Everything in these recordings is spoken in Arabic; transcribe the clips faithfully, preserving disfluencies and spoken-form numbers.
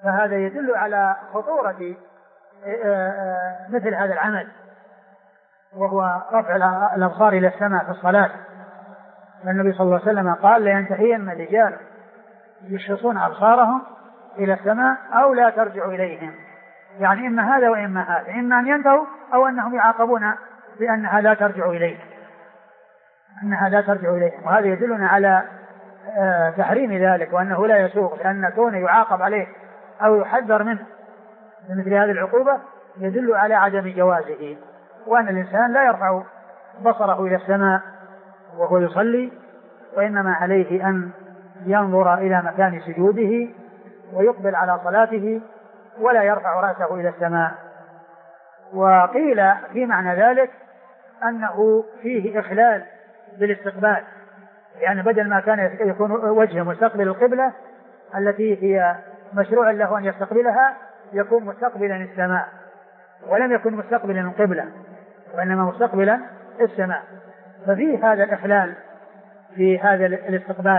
فهذا يدل على خطورة مثل هذا العمل، وهو رفع الأبصار إلى السماء في الصلاة. النبي صلى الله عليه وسلم قال: لينتهين رجال يشخصون أبصارهم إلى السماء أو لا ترجع إليهم، يعني إما هذا وإما هذا، إما أن ينتهوا أو أنهم يعاقبون بأنها لا ترجع إليهم، أنها لا ترجع إليهم. وهذا يدلنا على تحريم ذلك، وأنه لا يسوغ، لأن كونه يعاقب عليه أو يحذر منه مثل هذه العقوبة يدل على عدم جوازه، وأن الإنسان لا يرفع بصره إلى السماء وهو يصلي، وإنما عليه أن ينظر إلى مكان سجوده ويقبل على صلاته ولا يرفع رأسه إلى السماء. وقيل في معنى ذلك أنه فيه إخلال بالاستقبال، يعني بدل ما كان يكون وجهه مستقبل القبلة التي هي مشروع له أن يستقبلها، يكون مستقبلا السماء، ولم يكن مستقبلا القبلة وإنما مستقبلا السماء، ففي هذا الإخلال في هذا الاستقبال.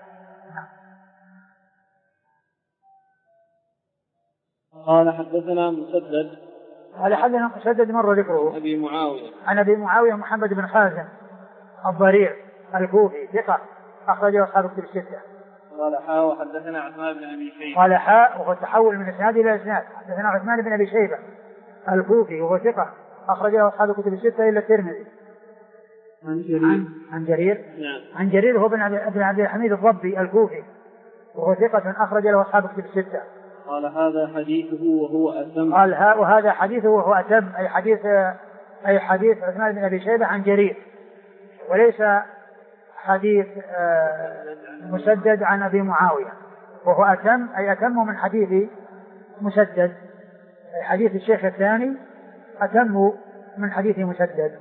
قال حدثنا مسدد قال حدثنا مسدد مر ذكره أبي معاوية عن أبي معاوية محمد بن خازم الضريع الكوفي ثقة أخرجه أصحاب الكتب الستة. قال حاء وحدثنا عثمان بن أبي شيبة. قال حاء وهو التحول من إسناد إلى إسناد. حدثنا عثمان بن أبي شيبة الكوفي وهو ثقة أخرجه أصحاب الكتب الستة إلا الترمذي. عن جرير عن جرير نعم. عن جرير هو بن عبد الحميد الضبي الكوفي وهو ثقة أخرج له أصحاب الكتب الستة. قال هذا حديثه وهو أتم. قال ها وهذا حديثه وهو أتم، أي حديث أي حديث عثمان بن أبي شيبة عن جرير، وليس حديث مسدد عن أبي معاوية، وهو أتم أي أتم من حديث مسدد، حديث الشيخ الثاني أتم من حديث مسدد.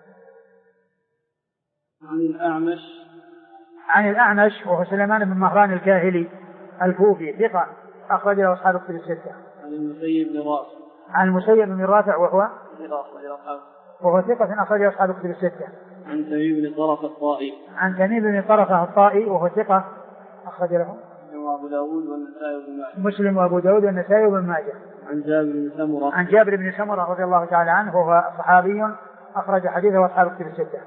عن الأعمش عن الأعمش وهو سليمان بن مهران الكاهلي الكوفي ثقة أخرج له أصحاب الكتب الستة. عن المسيب بن رافع عن المسيب بن رافع وهو وهو ثقة أخرج له أصحاب الكتب الستة. عن تميم بن طرف الطائي عن تميم بن طرفة الطائي وهو ثقة أخرج له أبو داود والنسائي وابن ماجه. مسلم وأبو داود والنسائي وابن ماجه. عن جابر بن سمرة عن جابر بن سمرة رضي الله تعالى عنه وهو صحابي أخرج حديثه أصحاب الكتب الستة.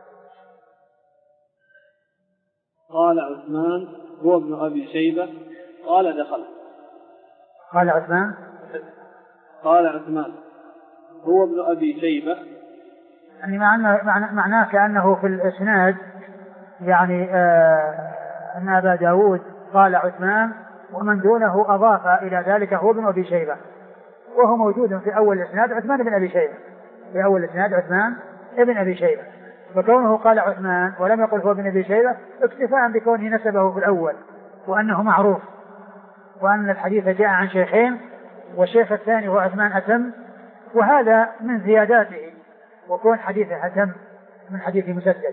قال عثمان هو ابن أبي شيبة قال دخل. قال عثمان قال عثمان هو ابن أبي شيبة، يعني معناه معناه كأنه في الإسناد يعني آه أن أبا داود قال عثمان ومن دونه أضاف إلى ذلك هو ابن أبي شيبة، وهو موجود في أول الإسناد عثمان بن أبي شيبة، في أول الإسناد عثمان ابن أبي شيبة، فكونه قال عثمان ولم يقل هو ابن أبي شيبة اكتفاء بكونه نسبه في الأول وأنه معروف، وأن الحديث جاء عن شيخين والشيخ الثاني هو عثمان أتم، وهذا من زياداته، وكون حديثه أتم من حديث مسدد.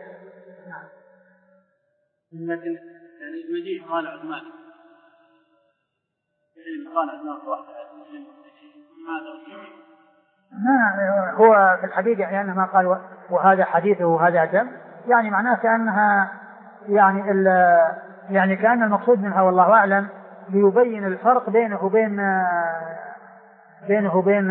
لكن يعني المجيء قال عثمان قال عثمان واحد ما هو في الحديث يعني أنما قال وهذا حديثه وهذا أتم، يعني معناه كأنها يعني يعني كأن المقصود منها والله أعلم ليبين الفرق بينه وبين بينه وبين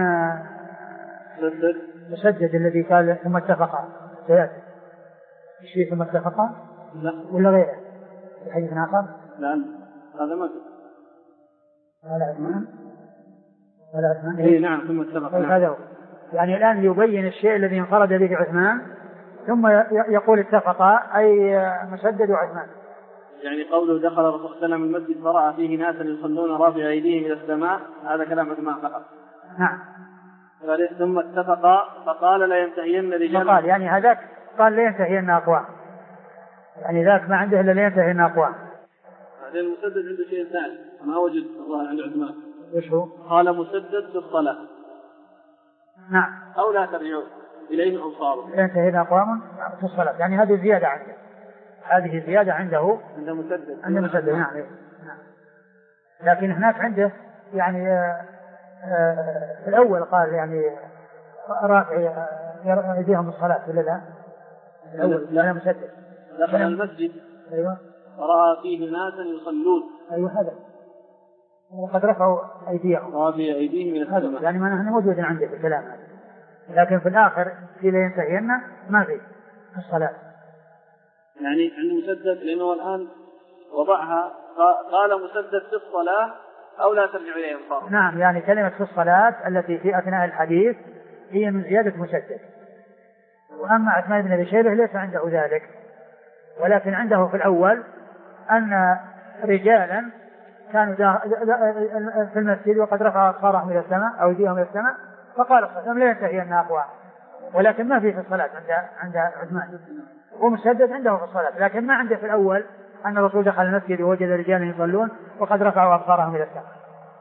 مسدد الذي قال ثم اتفقا سيأتي شيء ثم اتفقا لا ولا غيره في حديث آخر. لا هذا ما قال عثمان قال عثمان اي نعم ثم اتفقا نعم. هذا هو يعني الآن ليبين الشيء الذي انفرد به عثمان ثم يقول اتفقا أي مسدد وعثمان. يعني قوله دخل الرسول صلى الله عليه وسلم المسجد فرأى فيه ناسا يصلون رافع أيديهم إلى السماء، هذا كلام عثمان فقط. نعم. ثم اتفقا فقال لا ينتهين رجال. قال يعني هذاك قال لا ينتهين أقوام، يعني ذاك ما عنده إلا لا ينتهين أقوام. هذا المسدد عنده شيء ثاني ما وجد الله عند عثمان. إيش هو؟ قال مسدد في الصلاة. نعم. أو لا ترجعون إليه أبصارهم. لا ينتهين أقوام في الصلاة، يعني هذه زيادة عنده. هذه زيادة عنده عند مسدد. عند مسدد نعم. نعم. لكن هناك عنده يعني آآ آآ في الأول قال يعني رافع يديهم الصلاة ولا لا؟ الأول لا مسدد. دخل المسجد. أيوة. فرأى فيه ناسا يصلون. أيوة هذا وقد رفعوا أيديهم رافع أيديهم من السماء، يعني ما نحن موجود عندي في الكلام هذا، لكن في الآخر في لينتهين ما في الصلاة. يعني عند مسدد لأنه الآن وضعها قال مسدد في الصلاة أو لا ترجع إليه الصلاة. نعم، يعني كلمة في الصلاة التي في أثناء الحديث هي من زيادة مسدد. وأما عثمان بن أبي شيبة ليس عنده ذلك، ولكن عنده في الأول أن رجالا كانوا في المسجد وقد رفعوا أبصارهم إلى السماء أو أيديهم إلى السماء، فقال صلى الله عليه وسلم لا ينتهين أقوام، ولكن ما في في الصلاة عند عند عثمان. ومسدد عنده في الصلاة، لكن ما عنده في الأول أن الرسول دخل المسجد ووجد رجالا يصلون وقد رفعوا أبصارهم إلى السماء.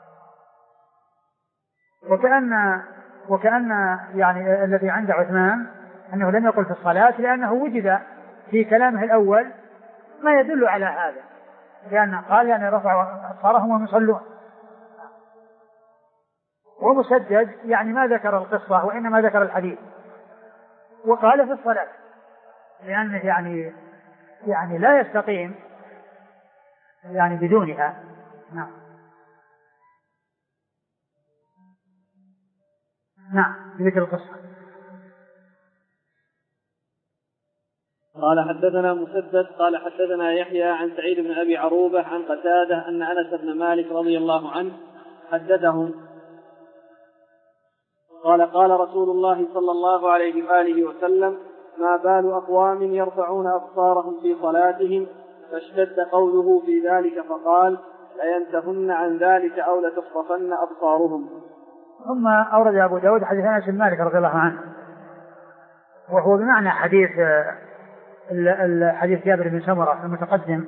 وكأن وكأن يعني الذي عند عثمان أنه لم يقل في الصلاة، لأنه وجد في كلامه الأول ما يدل على هذا، لأنه قال يعني رفعوا أبصارهم وهم يصلون. ومسدد يعني ما ذكر القصة وإنما ذكر الحديث، وقال في الصلاة، لأنه يعني يعني لا يستقيم يعني بدونها. نعم نعم بذكر القصة. قال حدثنا مسدد قال حدثنا يحيى عن سعيد بن أبي عروبة عن قتادة أن أنس بن مالك رضي الله عنه حدثهم قال قال رسول الله صلى الله عليه وآله وسلم ما بال أقوام يرفعون أبصارهم في صلاتهم، فاشتد قوله في ذلك فقال لينتهن عن ذلك أو لتصرفن أبصارهم. ثم أورد أبو داود حديث أنس بن مالك رضي الله عنه، وهو بمعنى حديث الحديث جابر بن سمرة المتقدم.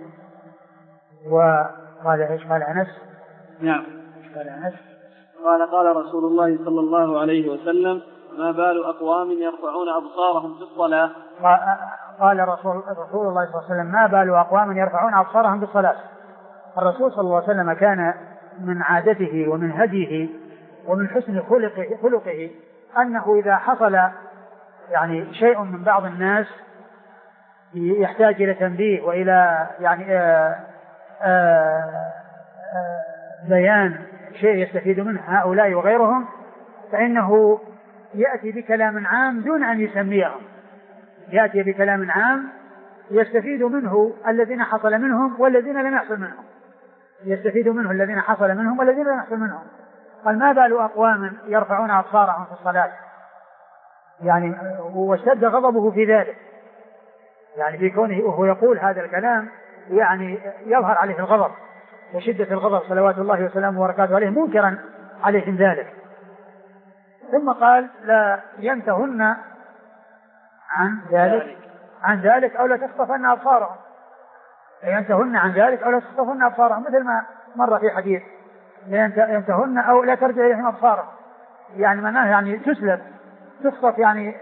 وقال ايش قال أنس؟ نعم قال أنس قال قال رسول الله صلى الله عليه وسلم ما بال أقوام يرفعون أبصارهم في الصلاة. قال رسول, رسول الله صلى الله عليه وسلم ما بال أقوام يرفعون أبصارهم في الصلاة. الرسول صلى الله عليه وسلم كان من عادته ومن هديه ومن حسن خلقه, خلقه أنه إذا حصل يعني شيء من بعض الناس يحتاج إلى تنبيه وإلى يعني آآ آآ بيان شيء يستفيد منه هؤلاء وغيرهم، فإنه يأتي بكلام عام دون أن يسميهم، يأتي بكلام عام يستفيد منه الذين حصل منهم والذين لم يحصل منهم، يستفيد منه الذين حصل منهم والذين لم يحصل منهم. قال ما بال أقوام يرفعون أبصارهم في الصلاة، يعني واشتد غضبه في ذلك، يعني في كونه وهو يقول هذا الكلام يعني يظهر عليه الغضب وشدة الغضب صلوات الله وسلامه وبركاته عليه، منكرا عليهم ذلك. ثم قال لا ينتهن عن ذلك عن ذلك أو لا تخطفن أبصارهم، ينتهن عن ذلك أو لا تخطفن أبصارهم، مثل ما مر في حديث ينتهن أو لا ترجع إليهم أبصارهم، يعني معناه يعني تسلب تخطف، يعني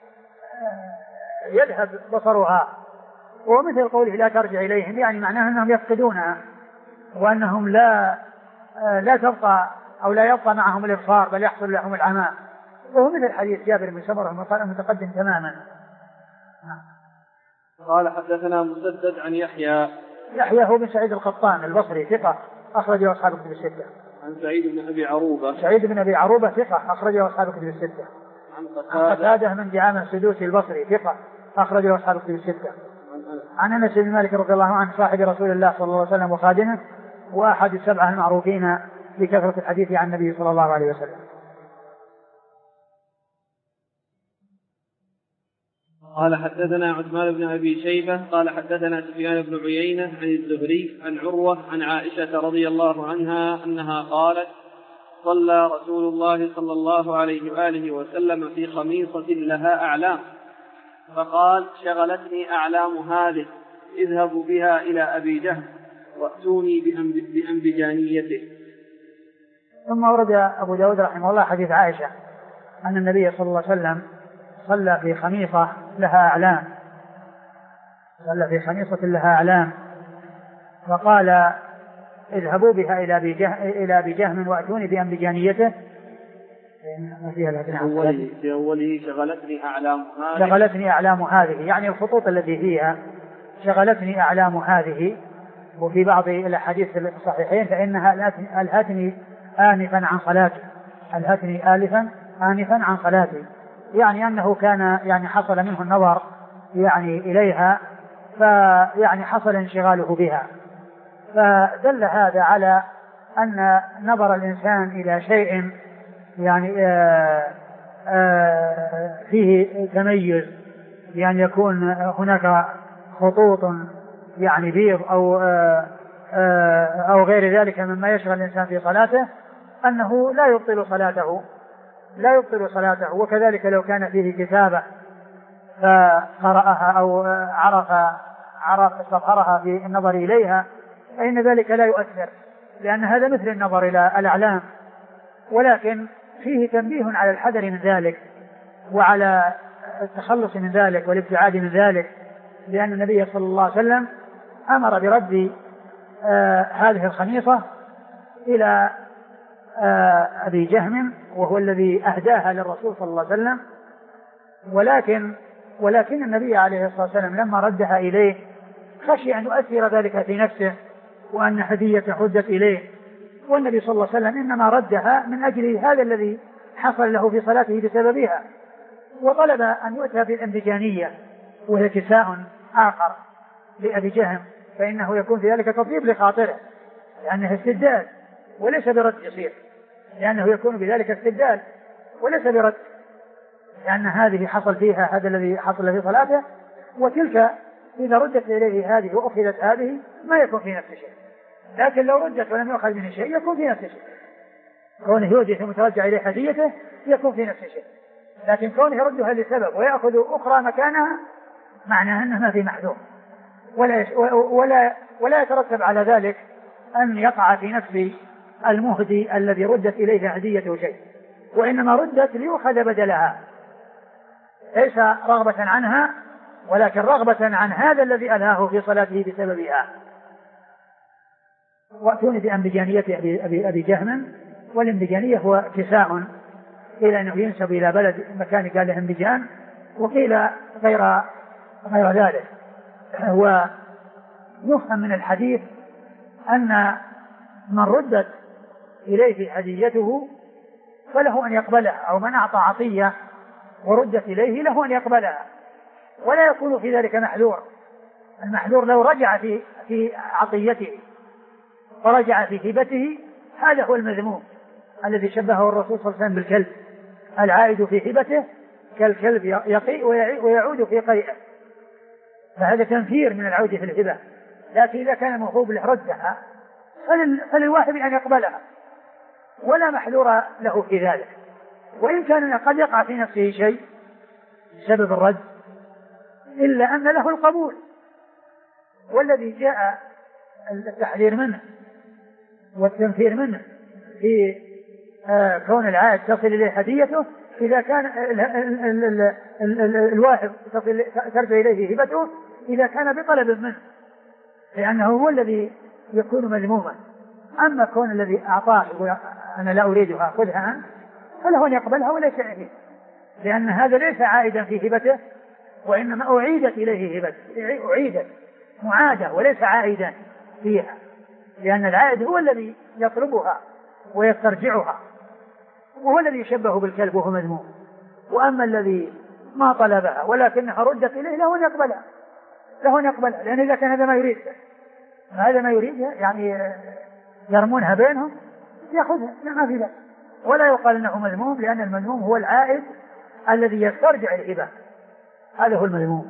يذهب بصرها. ومثل قوله لا ترجع إليهم يعني معناه أنهم يفقدونها وأنهم لا لا تبقى أو لا يبقى معهم الإبصار بل يحصل لهم العمى. وهو مثل حديث جابر بن سمرة المتقدم تماما. قال حدثنا مسدد عن يحيى يحيى هو بن سعيد القطان البصري ثقة أخرجه أصحاب الكتب الستة. عن سعيد بن أبي عروبة سعيد بن أبي عروبة ثقة أخرجه أصحاب الكتب الستة. عن قتادة من دعامة السدوسي البصري ثقة أخرجه أصحاب الكتب الستة. عن أنس بن مالك رضي الله عنه صاحب رسول الله صلى الله عليه وسلم وخادمه وأحد السبعة المعروفين بكثرة الحديث عن النبي صلى الله عليه وسلم. قال حدثنا عثمان بن أبي شيبة قال حدثنا سفيان بن عيينة عن الزهري عن عروة عن عائشة رضي الله عنها أنها قالت صلى رسول الله صلى الله عليه وآله وسلم في خميصة لها أعلام، فقال شغلتني أعلام هذه اذهبوا بها إلى أبي جهل وأتوني بأنبجانيته. ثم ورد أبو داود رحمه الله حديث عائشة أن النبي صلى الله عليه وسلم صلى في خميصة لها أعلام صلى في خميصة لها أعلام فقال اذهبوا بها إلى أبي جهم, إلى أبي جهم وأتوني بأنبجانيته. في أوله, في أوله شغلتني أعلام هذه شغلتني أعلام هذه يعني الخطوط التي فيها شغلتني أعلام هذه وفي بعض الأحاديث الصحيحين فإنها ألهتني آنفا عن صلاتي، ألهتني آلفا آنفا عن صلاتي، يعني أنه كان يعني حصل منه النظر يعني إليها، فيعني حصل انشغاله بها. فدل هذا على أن نظر الإنسان إلى شيء يعني آآ آآ فيه تميز، يعني يكون هناك خطوط يعني بيض أو آآ آآ أو غير ذلك مما يشغل الإنسان في صلاته، أنه لا يبطل صلاته لا يبطل صلاته. وكذلك لو كان فيه كتابة فقرأها أو عرف عرف استظهرها في النظر إليها فإن ذلك لا يؤثر، لأن هذا مثل النظر إلى الأعلام، ولكن فيه تنبيه على الحذر من ذلك وعلى التخلص من ذلك والابتعاد من ذلك، لأن النبي صلى الله عليه وسلم أمر برد آه هذه الخميصة إلى آه أبي جهم، وهو الذي أهداها للرسول صلى الله عليه وسلم، ولكن ولكن النبي عليه الصلاة والسلام لما ردها إليه خشي أن يؤثر ذلك في نفسه وأن هدية ردت إليه، والنبي صلى الله عليه وسلم إنما ردها من أجل هذا الذي حصل له في صلاته بسببها، وطلب أن يؤتى بالأنبجانية وهي كساء آخر لأبي جهم، فإنه يكون في ذلك تطيب لخاطره لأنه استدلال وليس برد يصير، لأنه يكون بذلك استدلال وليس برد، لأن هذه حصل فيها هذا الذي حصل في صلاته، وتلك إذا ردت إليه هذه وأخذت هذه ما يكون في نفس الشيء، لكن لو ردت ولم يؤخذ منه شيء يكون في نفس الشيء، كونه يودي ثم ترجع إليه هديته يكون في نفس الشيء، لكن كونه يردها لسبب ويأخذ أخرى مكانها معناه أنه ما في محذور، ولا, ولا, ولا يترتب على ذلك أن يقع في نفس المهدي الذي ردت إليه هديته شيء، وإنما ردت ليؤخذ بدلها، ليس رغبة عنها ولكن رغبة عن هذا الذي ألهاه في صلاته بسببها. وأتوني بأنبجانية أبي, أبي, أبي جهم، والانبجانية هو كساء، قيل أنه ينسب إلى بلد مكان قال له انبجان، وقيل غير غير ذلك. ويفهم من الحديث أن من ردت إليه هديته فله أن يقبلها، أو من أعطى عطية وردت إليه له أن يقبلها، ولا يكون في ذلك محذور. المحذور لو رجع في في عطيته ورجع في هبته، هذا هو المذموم الذي شبهه الرسول صلى الله عليه وسلم بالكلب، العائد في هبته كالكلب يقيء ويعود في قيئه، فهذا تنفير من العود في الهبة. لكن إذا كان موهوب له ردها فللواهب أن يقبلها ولا محذور له في ذلك، وإن كان قد يقع في نفسه شيء بسبب الرد إلا أن له القبول، والذي جاء التحذير منه والتنفير منه في آه كون العائد تصل إليه هديته، إذا كان الواهب ترجع إليه هبته إذا كان بطلب منه، لأنه هو الذي يكون مذموما. أما كون الذي أعطاه أنا لا أريدها خذها أنت فله أن يقبلها وليس عليه، لأن هذا ليس عائدا في هبته، وإنما أعيدت إليه هبته، أعيدت معادة وليس عائدا فيها، لأن العائد هو الذي يطلبها ويسترجعها، وهو الذي يشبه بالكلب وهو مذموم. وأما الذي ما طلبها ولكنها ردت إليه له أن يقبلها، له أن يقبلها، لأن إذا كان هذا ما يريد هذا ما يريد يعني يرمونها بينهم يأخذها ما في ذلك، ولا يقال أنه مذموم، لأن المذموم هو العائد الذي يسترجع الهبة، هذا هو المذموم.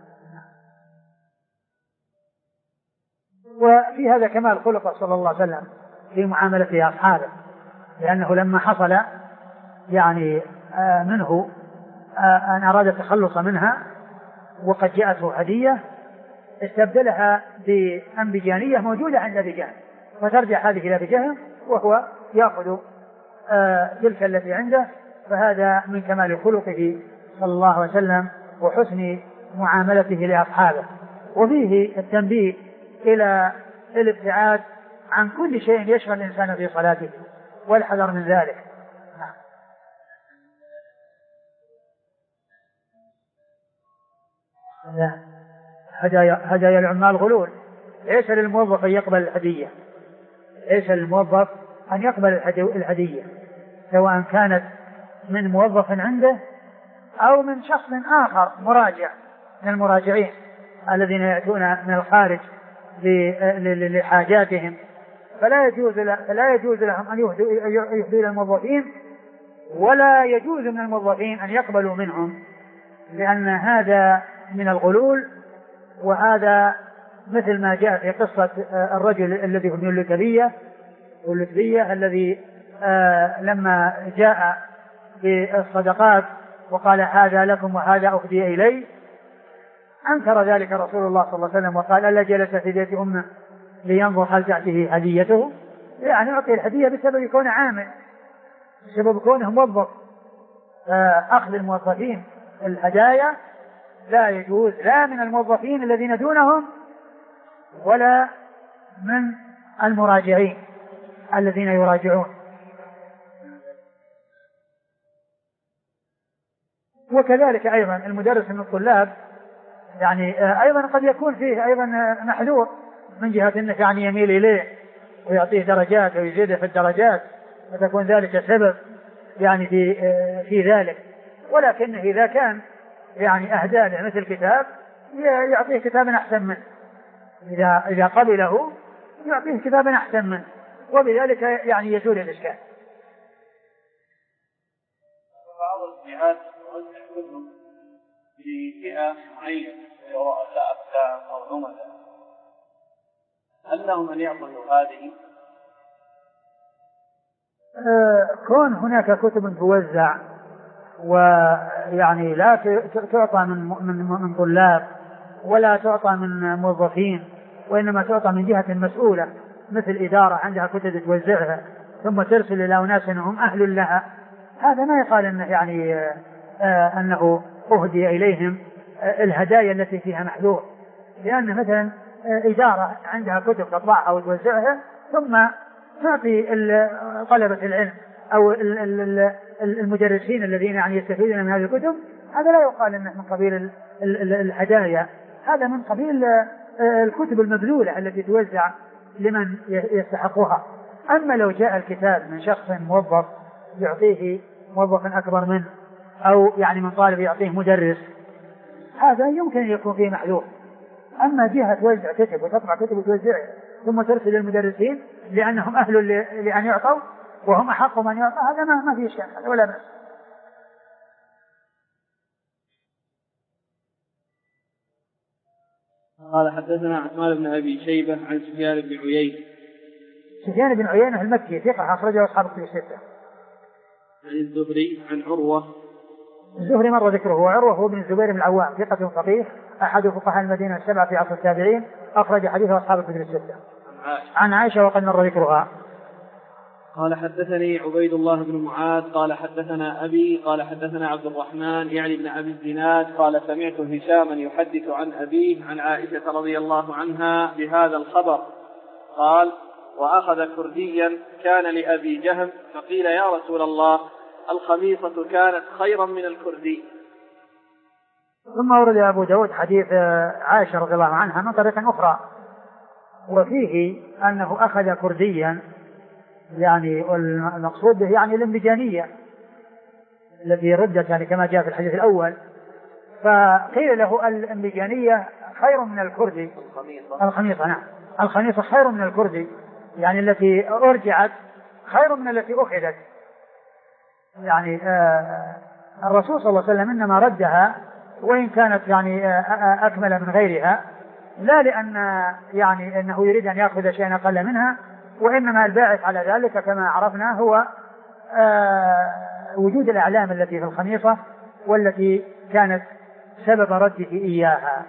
وفي هذا كمال خلقه صلى الله عليه وسلم في معاملته أصحابه، لأنه لما حصل يعني آه منه آه أن أراد التخلص منها وقد جاءته هدية استبدلها بأنبجانية موجودة عند أبي جهم، فترجع هذه إلى أبي جهم وهو يأخذ آه تلك التي عنده. فهذا من كمال خلقه صلى الله عليه وسلم وحسن معاملته لأصحابه. وفيه التنبيه إلى الابتعاد عن كل شيء يشغل الإنسان في صلاته والحذر من ذلك. هدايا, هدايا العمال غلول، ليس للموظف أن يقبل الهدية، ليس للموظف أن يقبل الهدية سواء كانت من موظف عنده أو من شخص آخر مراجع من المراجعين الذين يأتون من الخارج لحاجاتهم، فلا يجوز فلا يجوز لهم أن يهدوا إلى الموظفين، ولا يجوز من الموظفين أن يقبلوا منهم، لأن هذا من الغلول. وهذا مثل ما جاء في قصة الرجل الذي هو من اللتبية واللتبية الذي آه لما جاء بالصدقات وقال هذا لكم وهذا أهدي إلي، أنكر ذلك رسول الله صلى الله عليه وسلم وقال ألا جلس في بيت أمه لينظر هل تأتيه هديته، يعني يعطي الهدية بسبب كونه عامل، بسبب كونه موظف. أخذ الموظفين الهدايا لا يجوز لا من الموظفين الذين دونهم ولا من المراجعين الذين يراجعون. وكذلك أيضا المدرس من الطلاب يعني أيضا قد يكون فيه أيضا محذور من جهة أنه يعني يميل إليه ويعطيه درجات ويزيده في الدرجات، فتكون ذلك سبب يعني في في ذلك. ولكن إذا كان يعني أهدى له مثل كتاب يعطيه كتابا أحسن منه، إذا إذا قبله يعطيه كتابا أحسن منه، وبذلك يعني يزول الإشكال. بعض الجهات توزع كتب لفئة معينة رؤساء أقسام أو عملاء، هل لهم أن يأخذوا هذه؟ آه كون هناك كتب توزع ويعني لا تعطى من من من طلاب ولا تعطى من موظفين، وإنما تعطى من جهة مسؤولة مثل إدارة عندها كتب توزعها ثم ترسل إلى أناس هم أهل لها، هذا ما يقال أنه يعني آه أنه أهدي إليهم آه الهدايا التي فيها محذور، لأن مثلا آه إدارة عندها كتب تطبعها وتوزعها ثم تعطي طلبة العلم أو المدرسين الذين يعني يستفيدون من هذه الكتب، هذا لا يقال أنه من قبيل الهدايا، هذا من قبيل الكتب المبذولة التي توزع لمن يستحقها. أما لو جاء الكتاب من شخص موظف يعطيه موظف أكبر منه أو يعني من طالب يعطيه مدرس، هذا يمكن أن يكون فيه محذور. أما جهة توزع كتب وتطبع كتب وتوزعها ثم ترسل للمدرسين لأنهم أهل لأن يعطوا وهم أحق من يعطى، هذا ما ما فيه شيء ولا بأس. قال حدثنا عثمان بن أبي شيبة عن سفيان بن عيينة. سفيان بن عيينة المكي ثقة أخرجه أصحاب الكتب الستة. عن الزهري عن عروة. الزهري مر ذكره، وعروة هو بن الزبير بن العوام ثقة فقيه أحد فقهاء المدينة السبعة في عصر التابعين، أخرج حديثه أصحاب الكتب الستة. عن عائشة وقد مر ذكرها. قال حدثني عبيد الله بن معاذ قال حدثنا أبي قال حدثنا عبد الرحمن يعني بن أبي الزناد قال سمعت هشاما يحدث عن أبيه عن عائشة رضي الله عنها بهذا الخبر قال: وأخذ كرديا كان لأبي جهم فقيل: يا رسول الله، الخميصة كانت خيرا من الكردي. ثم ورد أبو داود حديث عائشة رضي الله عنها من طريق أخرى، وفيه أنه أخذ كرديا، يعني المقصود به يعني الانبجانية التي ردت يعني كما جاء في الحديث الأول، فقيل له الانبجانية خير من الكردي. الخميصة نعم الخميصة خير من الكردي، يعني التي أرجعت خير من التي أخذت. يعني آه الرسول صلى الله عليه وسلم إنما ردها وإن كانت يعني آه أكمل من غيرها، لا لأن يعني أنه يريد أن يأخذ شيئا أقل منها، وإنما الباعث على ذلك كما عرفنا هو آه وجود الأعلام التي في الخميصة والتي كانت سبب رده إياها.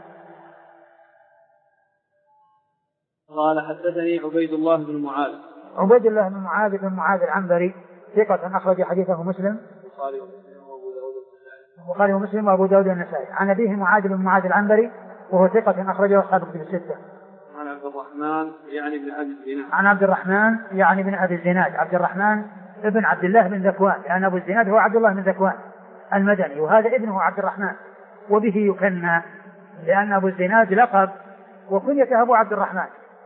قال حدثني عبيد الله بن معاذ. عبيد الله بن معاذ بن معاذ العنبري ثقة أخرج حديثه مسلم البخاري ومسلم وأبو داود والنسائي. عن أبيه معاذ بن معاذ العنبري وهو ثقة أخرجه أصحاب الكتب الستة. عن عبد الرحمن يعني بن أبي الزناد. عن عبد الرحمن يعني بن أبي الزناد، عبد الرحمن ابن عبد الله بن ذكوان، لأن يعني أبو الزناد هو عبد الله بن ذكوان المدني، وهذا ابنه عبد الرحمن، وبه يكنى لأن أبو الزناد لقب وكنيته أبو عبد الرحمن،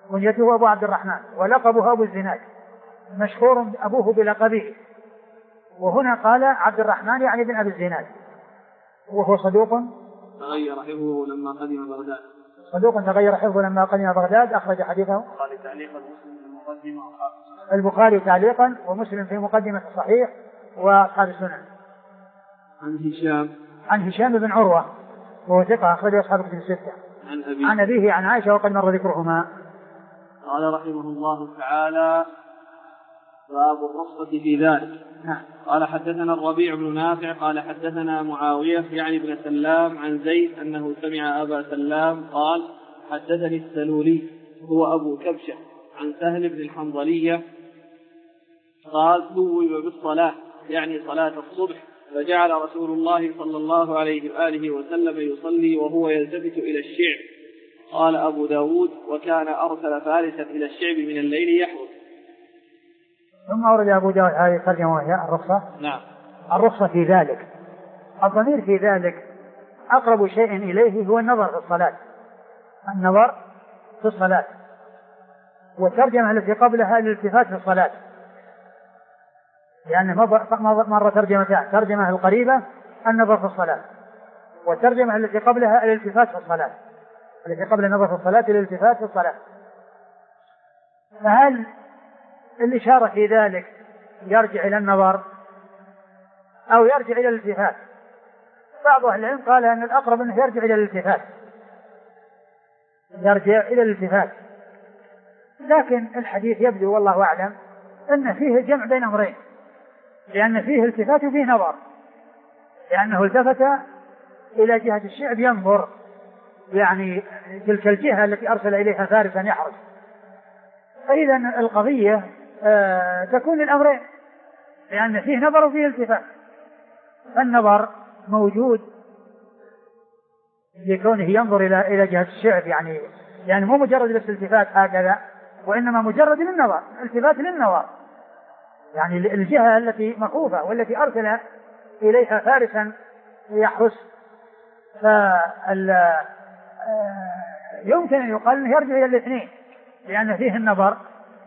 كنيته أبو عبد الرحمن ولقبه أبو الزناد، مشهور أبوه بلقبه. وهنا قال عبد الرحمن يعني ابن أبي الزناد، وهو صدوق تغير حفظه لما قدم بغداد صدوق تغير حفظه لما قدم بغداد. أخرج حديثه البخاري تعليقا ومسلم في المقدمة البخاري تعليقا ومسلم في مقدمة الصحيح وأصحاب السنن. عن هشام عن هشام بن عروة وهو ثقة أخرج أصحاب الكتب الستة. عن أبي عن أبيه عن عائشة وقد مر ذكرهما. قال رحمه الله تعالى: باب الرخصة في ذلك. نعم. قال حدثنا الربيع بن نافع قال حدثنا معاوية يعني بن سلام عن زيد أنه سمع أبا سلام قال: حدثني السلولي هو أبو كبشة عن سهل بن الحنظلية قال: ثوب بالصلاة يعني صلاة الصبح، فجعل رسول الله صلى الله عليه وآله وسلم يصلي وهو يلتفت إلى الشعب. قال أبو داود: وكان أرسل فارسا إلى الشعب من الليل يحرس. ثم أورد أبو داود هذه الترجمة وهي الرخصة. نعم. الرخصة في ذلك، الضمير في ذلك أقرب شيء إليه هو النظر في الصلاة، النظر في الصلاة، والترجمة التي قبلها الالتفات في الصلاة، لأن يعني مرة ترجمتان، ترجمة القريبة النظر في الصلاة، والترجمة التي قبلها الالتفات في الصلاة، التي قبل النظر في الصلاة الالتفات في الصلاة. فهل الإشارة في ذلك يرجع إلى النظر أو يرجع إلى الالتفات؟ بعض أهل العلم قال أن الأقرب أنه يرجع إلى الالتفات، يرجع إلى الالتفات، لكن الحديث يبدو والله أعلم أن فيه جمع بين أمرين، لأن فيه التفات وفيه نظر، لأنه التفت إلى جهة الشعب ينظر، يعني تلك الجهة التي أرسل إليها فارسا يحرس. فإذا القضية آه تكون الأمرين، لأن فيه نظر وفيه التفات. النظر موجود لكونه ينظر إلى إلى جهة الشعب، يعني يعني مو مجرد بس التفات هكذا، وإنما مجرد للنظر، التفات للنظر، يعني الجهة التي مخوفة والتي أرسل إليها فارسا يحرس. فال يمكن أن يقال أنه يرجع إلى الاثنين، لأن فيه النظر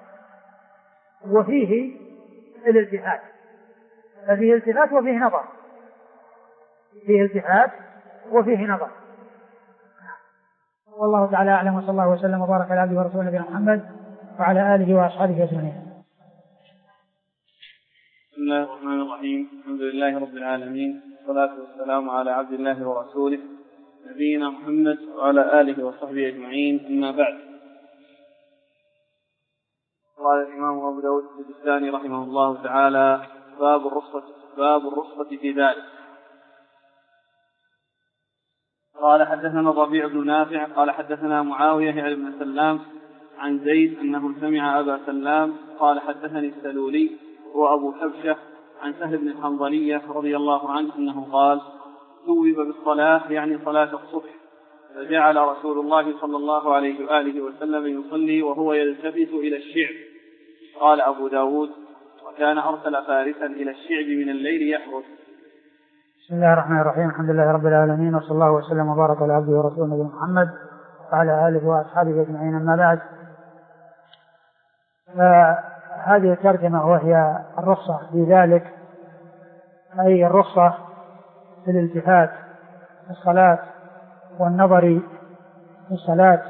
وفيه الالتفات، ففيه التفات وفيه نظر، فيه التفات وفيه نظر. والله تعالى أعلم، وصلى الله وسلم وبارك على عبده ورسوله نبينا محمد وعلى آله وأصحابه أجمعين. بسم الله الرحمن الرحيم. الحمد لله رب العالمين، والصلاة والسلام على عبد الله ورسوله نبينا محمد وعلى آله وصحبه أجمعين، أما بعد. قال الإمام أبو داود السجستاني رحمه الله تعالى: باب الرخصة باب الرخصة في ذلك. قال حدثنا الربيع بن نافع قال حدثنا معاوية يعني بن سلام عن زيد أنه سمع أبا سلام قال: حدثني السلولي هو أبو حبشة عن سهل بن الحنظلية رضي الله عنه أنه قال: ثوب بالصلاة يعني صلاة الصبح، فجعل رسول الله صلى الله عليه وآله وسلم يصلي وهو يلتفت إلى الشعب. قال أبو داود: وكان أرسل فارسا إلى الشعب من الليل يحرس. بسم الله الرحمن الرحيم. الحمد لله رب العالمين، وصلى الله وسلم وبارك على عبده ورسوله نبينا محمد وعلى آله وأصحابه أجمعين، أما بعد. فهذه الترجمة وهي الرخصة في ذلك، أي الرخصة في الالتفات في الصلاة والنظر في الصلاة،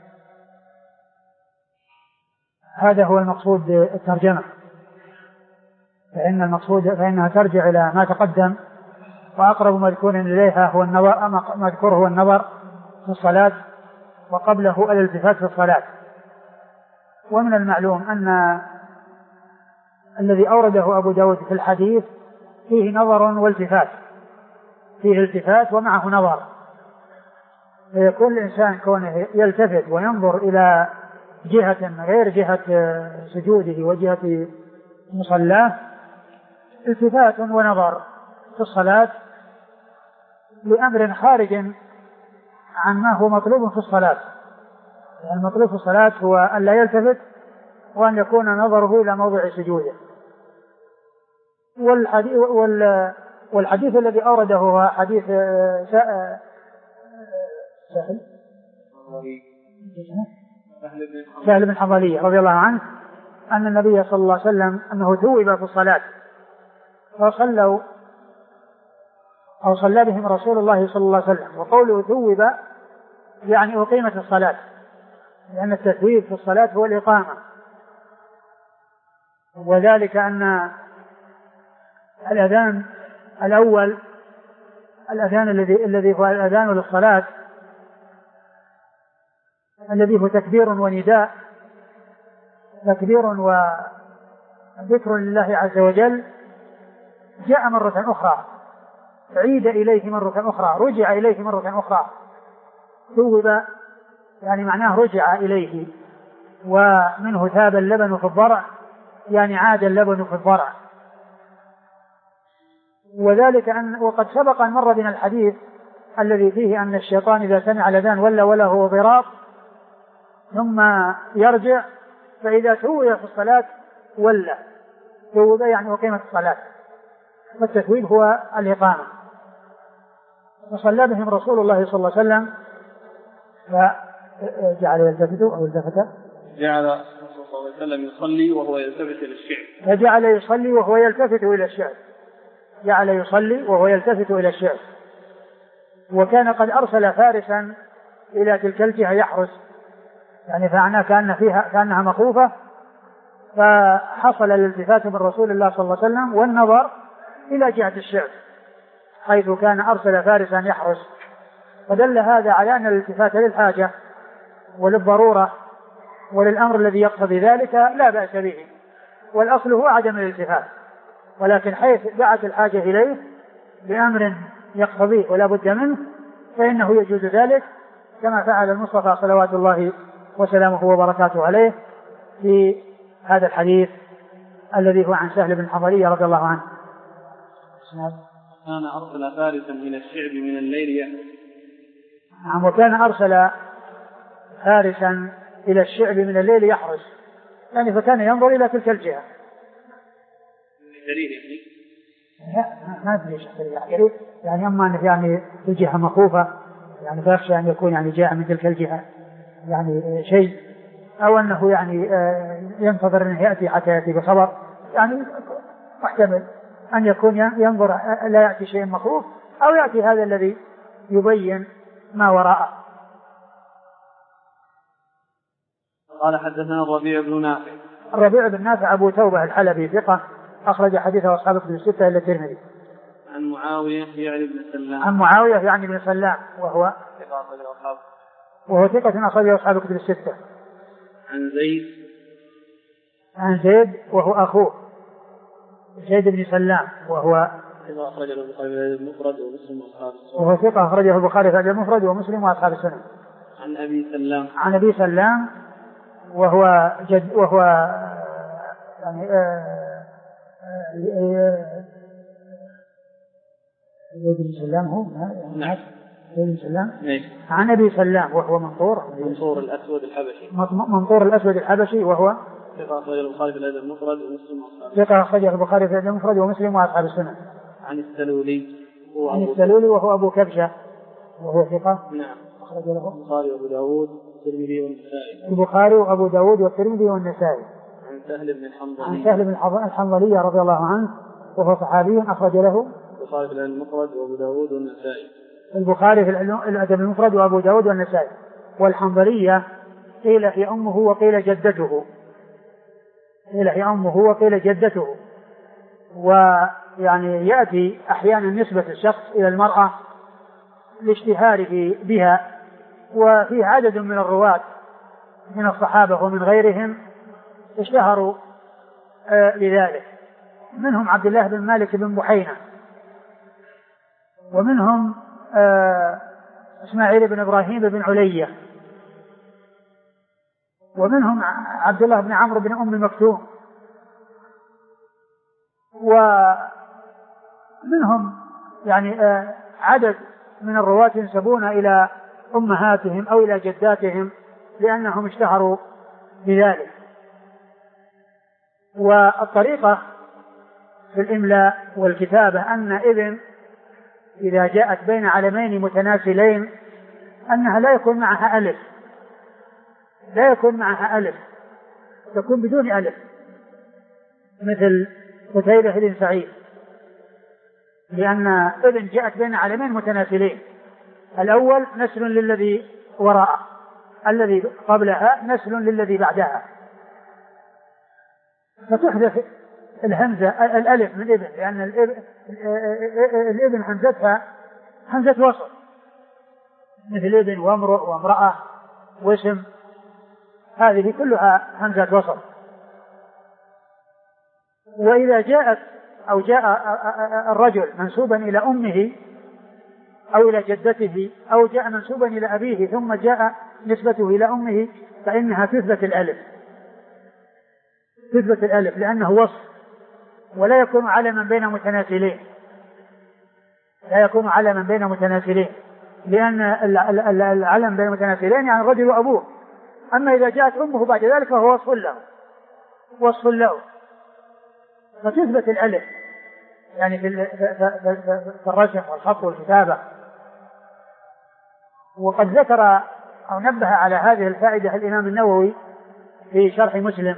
هذا هو المقصود بالترجمة. فإن المقصود فإنها ترجع إلى ما تقدم، وأقرب مذكور إليها هو النظر، مذكور هو النظر في الصلاة، وقبله الالتفات في الصلاة. ومن المعلوم أن الذي أورده أبو داود في الحديث فيه نظر والتفات، فيه التفات ومعه نظر، فيكون الإنسان كونه يلتفت وينظر إلى جهة غير جهة سجوده وجهة مصلاه، التفات ونظر في الصلاة لأمر خارج عن ما هو مطلوب في الصلاة. المطلوب في الصلاة هو أن لا يلتفت وأن يكون نظره إلى موضع سجوده. والحديث, والحديث الذي أورده هو حديث سهل سهل بن حنظلية رضي الله عنه أن النبي صلى الله عليه وسلم أنه ثوب في الصلاة فصلوا أو صلى بهم رسول الله صلى الله عليه وسلم. وقوله ثوب يعني أقيمت الصلاة، لأن التثويب في الصلاة هو الإقامة، وذلك أن الأذان الأول الأذان الذي الذي هو الأذان للصلاة الذي هو تكبير ونداء، تكبير وذكر لله عز وجل، جاء مرة أخرى، عيد إليه مرة أخرى، رجع إليه مرة أخرى. ثوب يعني معناه رجع إليه، ومنه ثاب اللبن في الضرع يعني عاد اللبن في الضرع. وذلك أن وقد سبق أن مر بنا الحديث الذي فيه أن الشيطان إذا سمع الأذان ولى وله ضراط ثم يرجع، فإذا ثوب في الصلاة ولى. ثوب يعني أقيمت الصلاة، والتثويب هو الإقامة. فصلى بهم رسول الله صلى الله عليه وسلم فجعل يلتفت أو التفت جعل الرسول صلى الله عليه وسلم يصلي وهو يلتفت إلى الشعب فجعل يصلي وهو يلتفت إلى الشعب جعل يصلي وهو يلتفت إلى الشعب. وكان قد أرسل فارسا إلى تلك الجهة يحرس، يعني فعناه كأن فيها كأنها مخوفة، فحصل الالتفات من رسول الله صلى الله عليه وسلم والنظر إلى جهة الشعب حيث كان أرسل فارسا يحرس. فدل هذا على أن الالتفات للحاجة وللضرورة وللأمر الذي يقتضي ذلك لا بأس به، والأصل هو عدم الالتفات، ولكن حيث دعت الحاجة إليه بأمر يقتضيه ولا بد منه فإنه يجوز ذلك، كما فعل المصطفى صلوات الله وسلامه وبركاته عليه في هذا الحديث الذي هو عن سهل بن حنظلية رضي الله عنه. كان أرسل فارسا من الشعب من الليل يحرس. نعم، وكان أرسل فارسا إلى الشعب من الليل يحرس، يعني فكان ينظر إلى تلك الجهة. لا ما أدري يعني يعني أما أنه يعني الجهة مخوفة يعني فيخشى أن يكون يعني جاء من تلك الجهة يعني شيء، أو أنه يعني ينتظر أنه يأتي حتى يأتي بخبر، يعني محتمل أن يكون ينظر لا يأتي شيء مخوف أو يأتي هذا الذي يبين ما وراءه. قال حدثنا الربيع بن نافع. الربيع بن نافع أبو توبة الحلبي ثقة أخرج حديثه أصحاب كتب الستة إلا الترمذي. عن معاوية يعني بن سلام. عن معاوية يعني بن سلام وهو ثقة أخرج أصحاب وهو ثقة أخرج أصحاب كتب الستة. عن زيد عن زيد وهو أخوه زيد بن سلام وهو ثقة أخرجه البخاري في المفرد ومسلم وأصحاب السنن. وهو ثقة أخرجه البخاري في المفرد ومسلم وأصحاب السنن. عن أبي سلام عن أبي سلام وهو جد وهو يعني زيد بن سلام هو نعم زيد بن سلام نعم. عن أبي سلام وهو منصور منصور الأسود الحبشي منصور الأسود الحبشي وهو ثقة أخرجه البخاري في المفرد ومسلم وأصحاب ثقة أخرجه البخاري في المفرد ومسلم وأصحاب السنن. عن السلولي عن السلولي وهو أبو كبشة وهو ثقة. نعم. أخرج له البخاري وأبو داود والترمذي والنسائي. البخاري وأبو داود والترمذي والنسائي. عن سهل بن الحنظلي. عن سهل بن الحنظلي رضي الله عنه وهو صحابي أخرج له البخاري في المفرد وأبو داود والنسائي. البخاري في الأدب المفرد وأبو داود والنسائي. والحنظلية قيل هي أمه وقيل جدته قيل هي أمه وقيل جدته. ويعني يأتي أحيانا نسبة الشخص إلى المرأة لاشتهاره بها، وفيه عدد من الرواة من الصحابة ومن غيرهم اشتهروا آه لذلك، منهم عبد الله بن مالك بن بحينة، ومنهم آه إسماعيل بن إبراهيم بن علية، ومنهم عبد الله بن عمرو بن أم مكتوم، ومنهم يعني آه عدد من الرواة ينسبون إلى أمهاتهم أو إلى جداتهم لأنهم اشتهروا بذلك. والطريقة في الإملاء والكتابة أن ابن إذا جاءت بين علمين متناسلين أنها لا يكون معها ألف، لا يكون معها ألف، تكون بدون ألف، مثل قتيبة بن سعيد، لأن ابن جاءت بين علمين متناسلين، الأول نسل للذي وراءه، الذي قبلها نسل للذي بعدها، فتحدث الهمزة الألف من ابن، لأن الابن همزتها همزة وصل، مثل ابن وامرؤ وامرأة واسم، هذه كلها همزة وصل. وإذا جاءت أو جاء الرجل منسوبا إلى أمه أو إلى جدته أو جاء منسوبا إلى أبيه ثم جاء نسبته إلى أمه فإنها تثبت الألف، تثبت الألف لأنه وصف ولا يكون علما بين متناسلين، لا يكون علما بين متناسلين، لأن العلم بين متناسلين يعني الرجل وأبوه، أما إذا جاءت أمه بعد ذلك فهو وصف له، وصف له، فتثبت الألف يعني في الرسم والخط والكتابة. وقد ذكر أو نبه على هذه الفائدة الإمام النووي في شرح مسلم،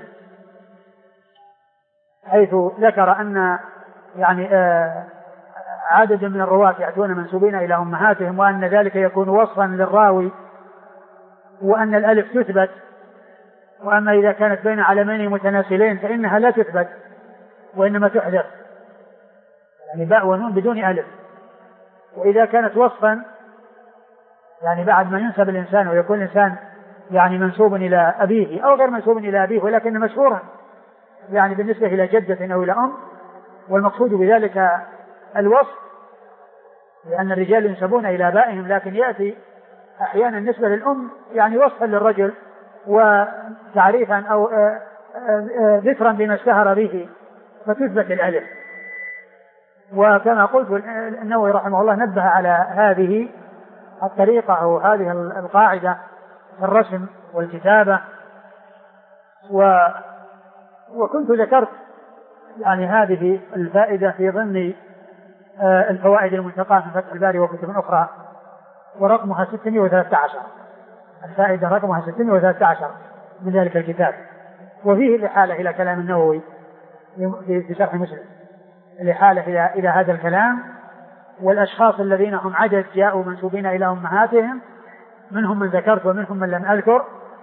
حيث ذكر أن يعني آه عدد من الرواة يأتون منسوبين إلى أمهاتهم، وأن ذلك يكون وصفا للراوي، وأن الألف تثبت، وأما إذا كانت بين علمين متناسلين فإنها لا تثبت وإنما تحذف، يعني باء ونون بدون ألف. وإذا كانت وصفا يعني بعد ما ينسب الإنسان ويكون الإنسان يعني منسوب إلى أبيه أو غير منسوب إلى أبيه ولكن مشهورا يعني بالنسبة إلى جدة أو إلى أم، والمقصود بذلك الوصف، لأن الرجال ينسبون إلى آبائهم، لكن يأتي أحيانا نسبة للأم يعني وصفا للرجل وتعريفا أو ذكرا بما اشتهر به فتثبت الألف. وكما قلت النووي رحمه الله نبه على هذه الطريقة أو هذه القاعدة في الرسم والكتابة، و وكنت ذكرت يعني هذه الفائدة في ضمن الفوائد المنتقاة من فتح الباري وكتب أخرى، ورقمها ستمائة وثلاثة عشر، الفائدة رقمها ستمائة وثلاثة عشر من ذلك الكتاب. وفيه الإحالة إلى كلام النووي في شرح مسلم، الإحالة إلى إلى هذا الكلام، والأشخاص الذين هم عدد جاءوا منسوبين إلى أمهاتهم، منهم من ذكرت ومنهم من لم أذكر،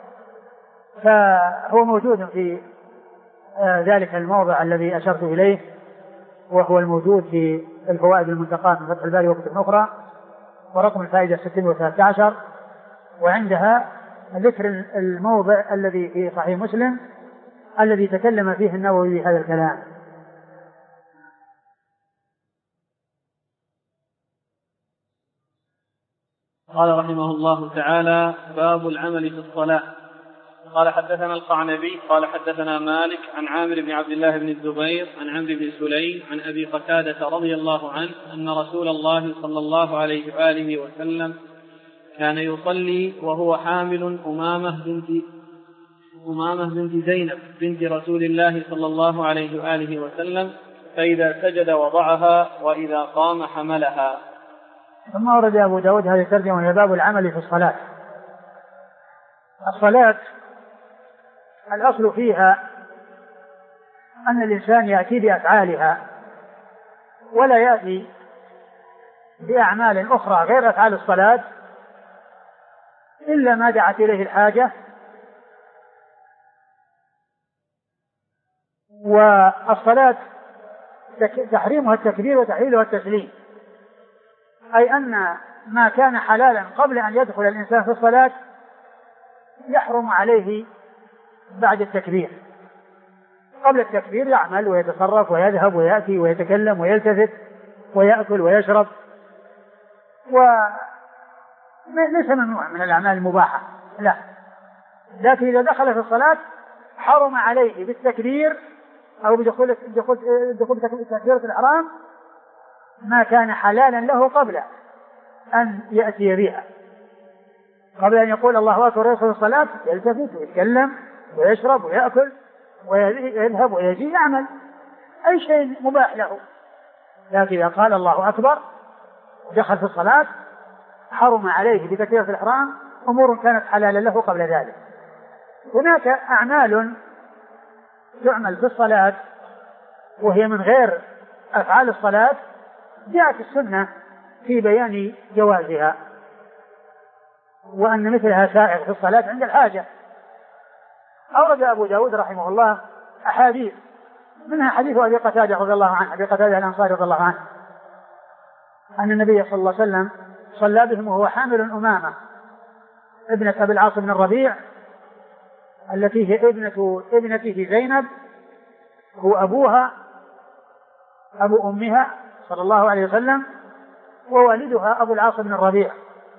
فهو موجود في ذلك الموضع الذي أشرت إليه، وهو الموجود في الفوائد المنتقاة من فتح الباري وكتب أخرى، ورقم الفائدة ستمائة وثلاثة عشر، وعندها ذكر الموضع الذي في صحيح مسلم الذي تكلم فيه النووي بهذا الكلام. قال رحمه الله تعالى: باب العمل في الصلاة. قال حدثنا القعنبي قال حدثنا مالك عن عامر بن عبد الله بن الزبير عن عمرو بن سليم عن أبي قتادة رضي الله عنه أن رسول الله صلى الله عليه وآله وسلم كان يصلي وهو حامل أمامة بنت أمامة بنت زينب بنت رسول الله صلى الله عليه وآله وسلم، فإذا سجد وضعها وإذا قام حملها. ثم ورد أبو داود هذه الترجمة وهي باب العمل في الصلاة. الصلاة الأصل فيها أن الإنسان يأتي بأفعالها ولا يأتي بأعمال أخرى غير أفعال الصلاة إلا ما دعت إليه الحاجة. والصلاة تحريمها التكبير وتحليلها التسليم، أي أن ما كان حلالا قبل أن يدخل الإنسان في الصلاة يحرم عليه بعد التكبير. قبل التكبير يعمل ويتصرف ويذهب ويأتي ويتكلم ويلتفت ويأكل ويشرب، وليس ممنوع من الأعمال المباحة، لا، لكن إذا دخل في الصلاة حرم عليه بالتكبير أو بدخول دخول دخول تكبيرة الإحرام ما كان حلالا له قبل أن يأتي بها، قبل أن يقول الله أكبر ويدخل الصلاة يلتفت ويتكلم ويشرب ويأكل ويذهب ويجي يعمل أي شيء مباح له. لكن إذا قال الله أكبر ودخل في الصلاة حرم عليه بتكبيرة الإحرام أمور كانت حلالا له قبل ذلك. هناك أعمال تعمل في الصلاة وهي من غير أفعال الصلاة جاءت السنة في بيان جوازها وأن مثلها سائغ في الصلاة عند الحاجة. أورد أبو داود رحمه الله أحاديث منها حديث أبي قتادة رضي الله عنه، أبي قتادة الأنصاري رضي الله عنه، أن النبي صلى الله عليه وسلم صلى بهم وهو حامل أمامة ابنة أبي العاص بن الربيع التي هي ابنة ابنته زينب، هو أبوها أبو أمها صلى الله عليه وسلم، ووالدها أبو العاص بن الربيع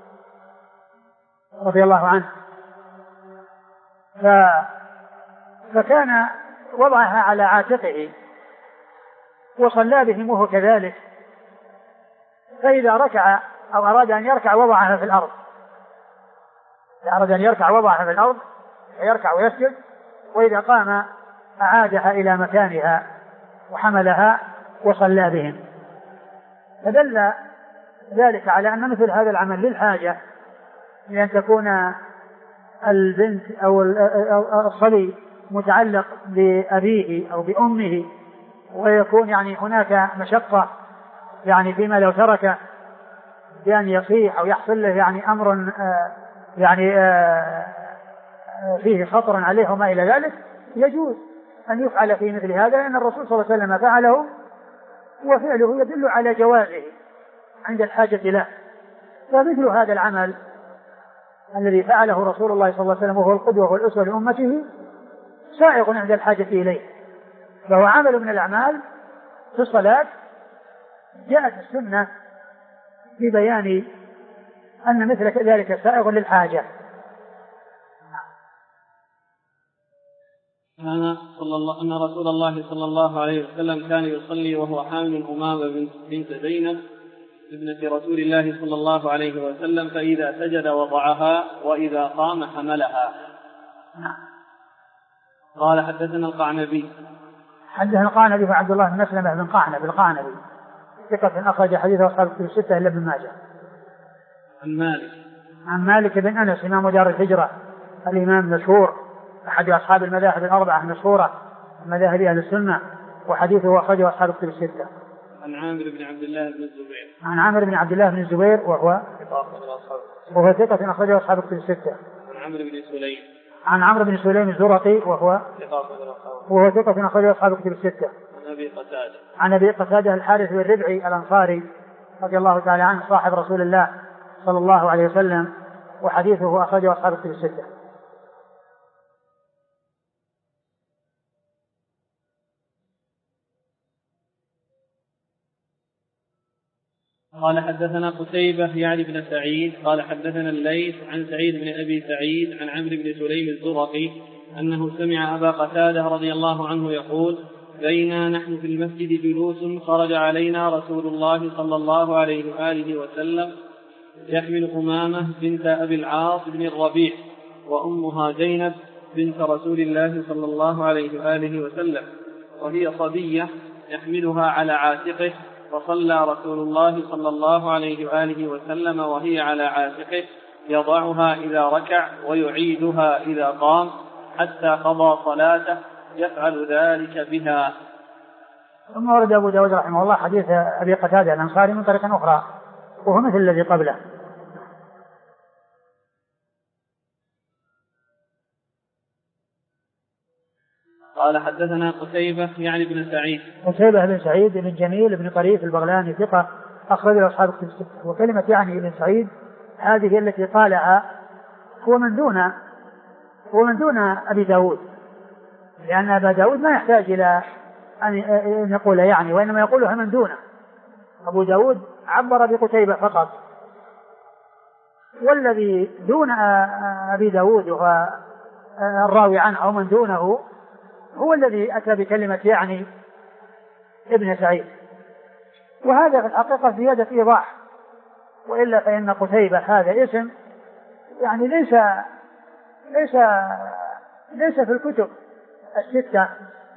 رضي الله عنه. ف... فكان وضعها على عاتقه وصلى بهم وهو كذلك، فإذا ركع أو أراد أن يركع وضعها في الأرض، إذا أراد أن يركع وضعها في الأرض يركع ويسجد، وإذا قام أعادها إلى مكانها وحملها وصلى بهم. فدل ذلك على أن مثل هذا العمل للحاجة، لأن تكون البنت أو الصبي متعلق بأبيه أو بأمه، ويكون يعني هناك مشقة يعني فيما لو ترك بأن يصيح أو يحصل له يعني أمر يعني فيه خطر عليه وما إلى ذلك، يجوز أن يفعل في مثل هذا، لأن الرسول صلى الله عليه وسلم فعله وفعله يدل على جوازه عند الحاجة له. فمثل هذا العمل الذي فعله رسول الله صلى الله عليه وسلم وهو القدوة والأسوة لأمته سائغ عند الحاجة إليه، فهو عمل من الأعمال في الصلاة جاءت السنة في بيان أن مثل ذلك سائغ للحاجة. كان صلى الله أن رسول الله صلى الله عليه وسلم كان يصلي وهو حامل أمامة بنت زينب ابنة رسول الله صلى الله عليه وسلم، فإذا سجد وضعها وإذا قام حملها. قال حدثنا القعنبي. حدثنا القعنبي وعبد الله بن مسلمة بن قعنب القعنبي ثقة أخرج حديثه أصحاب الكتب الستة إلا ابن ماجه. عن مالك. عن مالك بن أنس إمام دار الهجرة الإمام المشهور أحد أصحاب المذاهب الأربعة المشهورة مذاهب أهل السنة، وحديثه أخرجه أصحاب الكتب الستة. عن عامر بن عبد الله بن الزبير. عن عامر بن عبد الله بن الزبير وهو وهو ثقة أخرجه أصحاب الكتب الستة. عن عمرو بن سليم. عن عمرو بن سليم الزرقي وهو وهو ثقة أخرجه أصحاب الكتب الستة. عن أبي قتادة. عن أبي قتادة الحارث بن الربعي الأنصاري رضي الله تعالى عنه صاحب رسول الله صلى الله عليه وسلم، وحديثه أخرجه أصحاب الكتب الستة. قال حدثنا قتيبة يعني بن سعيد قال حدثنا الليث عن سعيد بن أبي سعيد عن عمرو بن سليم الزرقي أنه سمع أبا قتادة رضي الله عنه يقول: بينا نحن في المسجد جلوس خرج علينا رسول الله صلى الله عليه وآله وسلم يحمل أمامة بنت أبي العاص بن الربيع وأمها زينب بنت رسول الله صلى الله عليه وآله وسلم، وهي صبية يحملها على عاتقه، فصلى رسول الله صلى الله عليه وآله وسلم وهي على عاتقه يضعها إذا ركع ويعيدها إذا قام حتى قضى صلاته يفعل ذلك بها. ثم ورد أبو داود رحمه الله حديث أبي قتادة الأنصاري من طريق أخرى وهو مثل الذي قبله. قال حدثنا قتيبة يعني بن سعيد. قتيبة بن سعيد بن جميل بن طريف البغلاني ثقة أخرج أصحاب الكتب الستة. وكلمة يعني بن سعيد هذه التي قالها هو من دون هو من دون أبي داود، لأن أبا داود ما يحتاج إلى أن يقول يعني، وإنما يقولها من دونه. أبو داود عبر بقتيبة فقط، والذي دون أبي داود وهو الراوي عنه أو من دونه هو الذي أتى بكلمة يعني ابن سعيد، وهذا في الحقيقة زيادة إيضاح، وإلا فإن قتيبة هذا اسم يعني ليس ليس ليس في الكتب الستة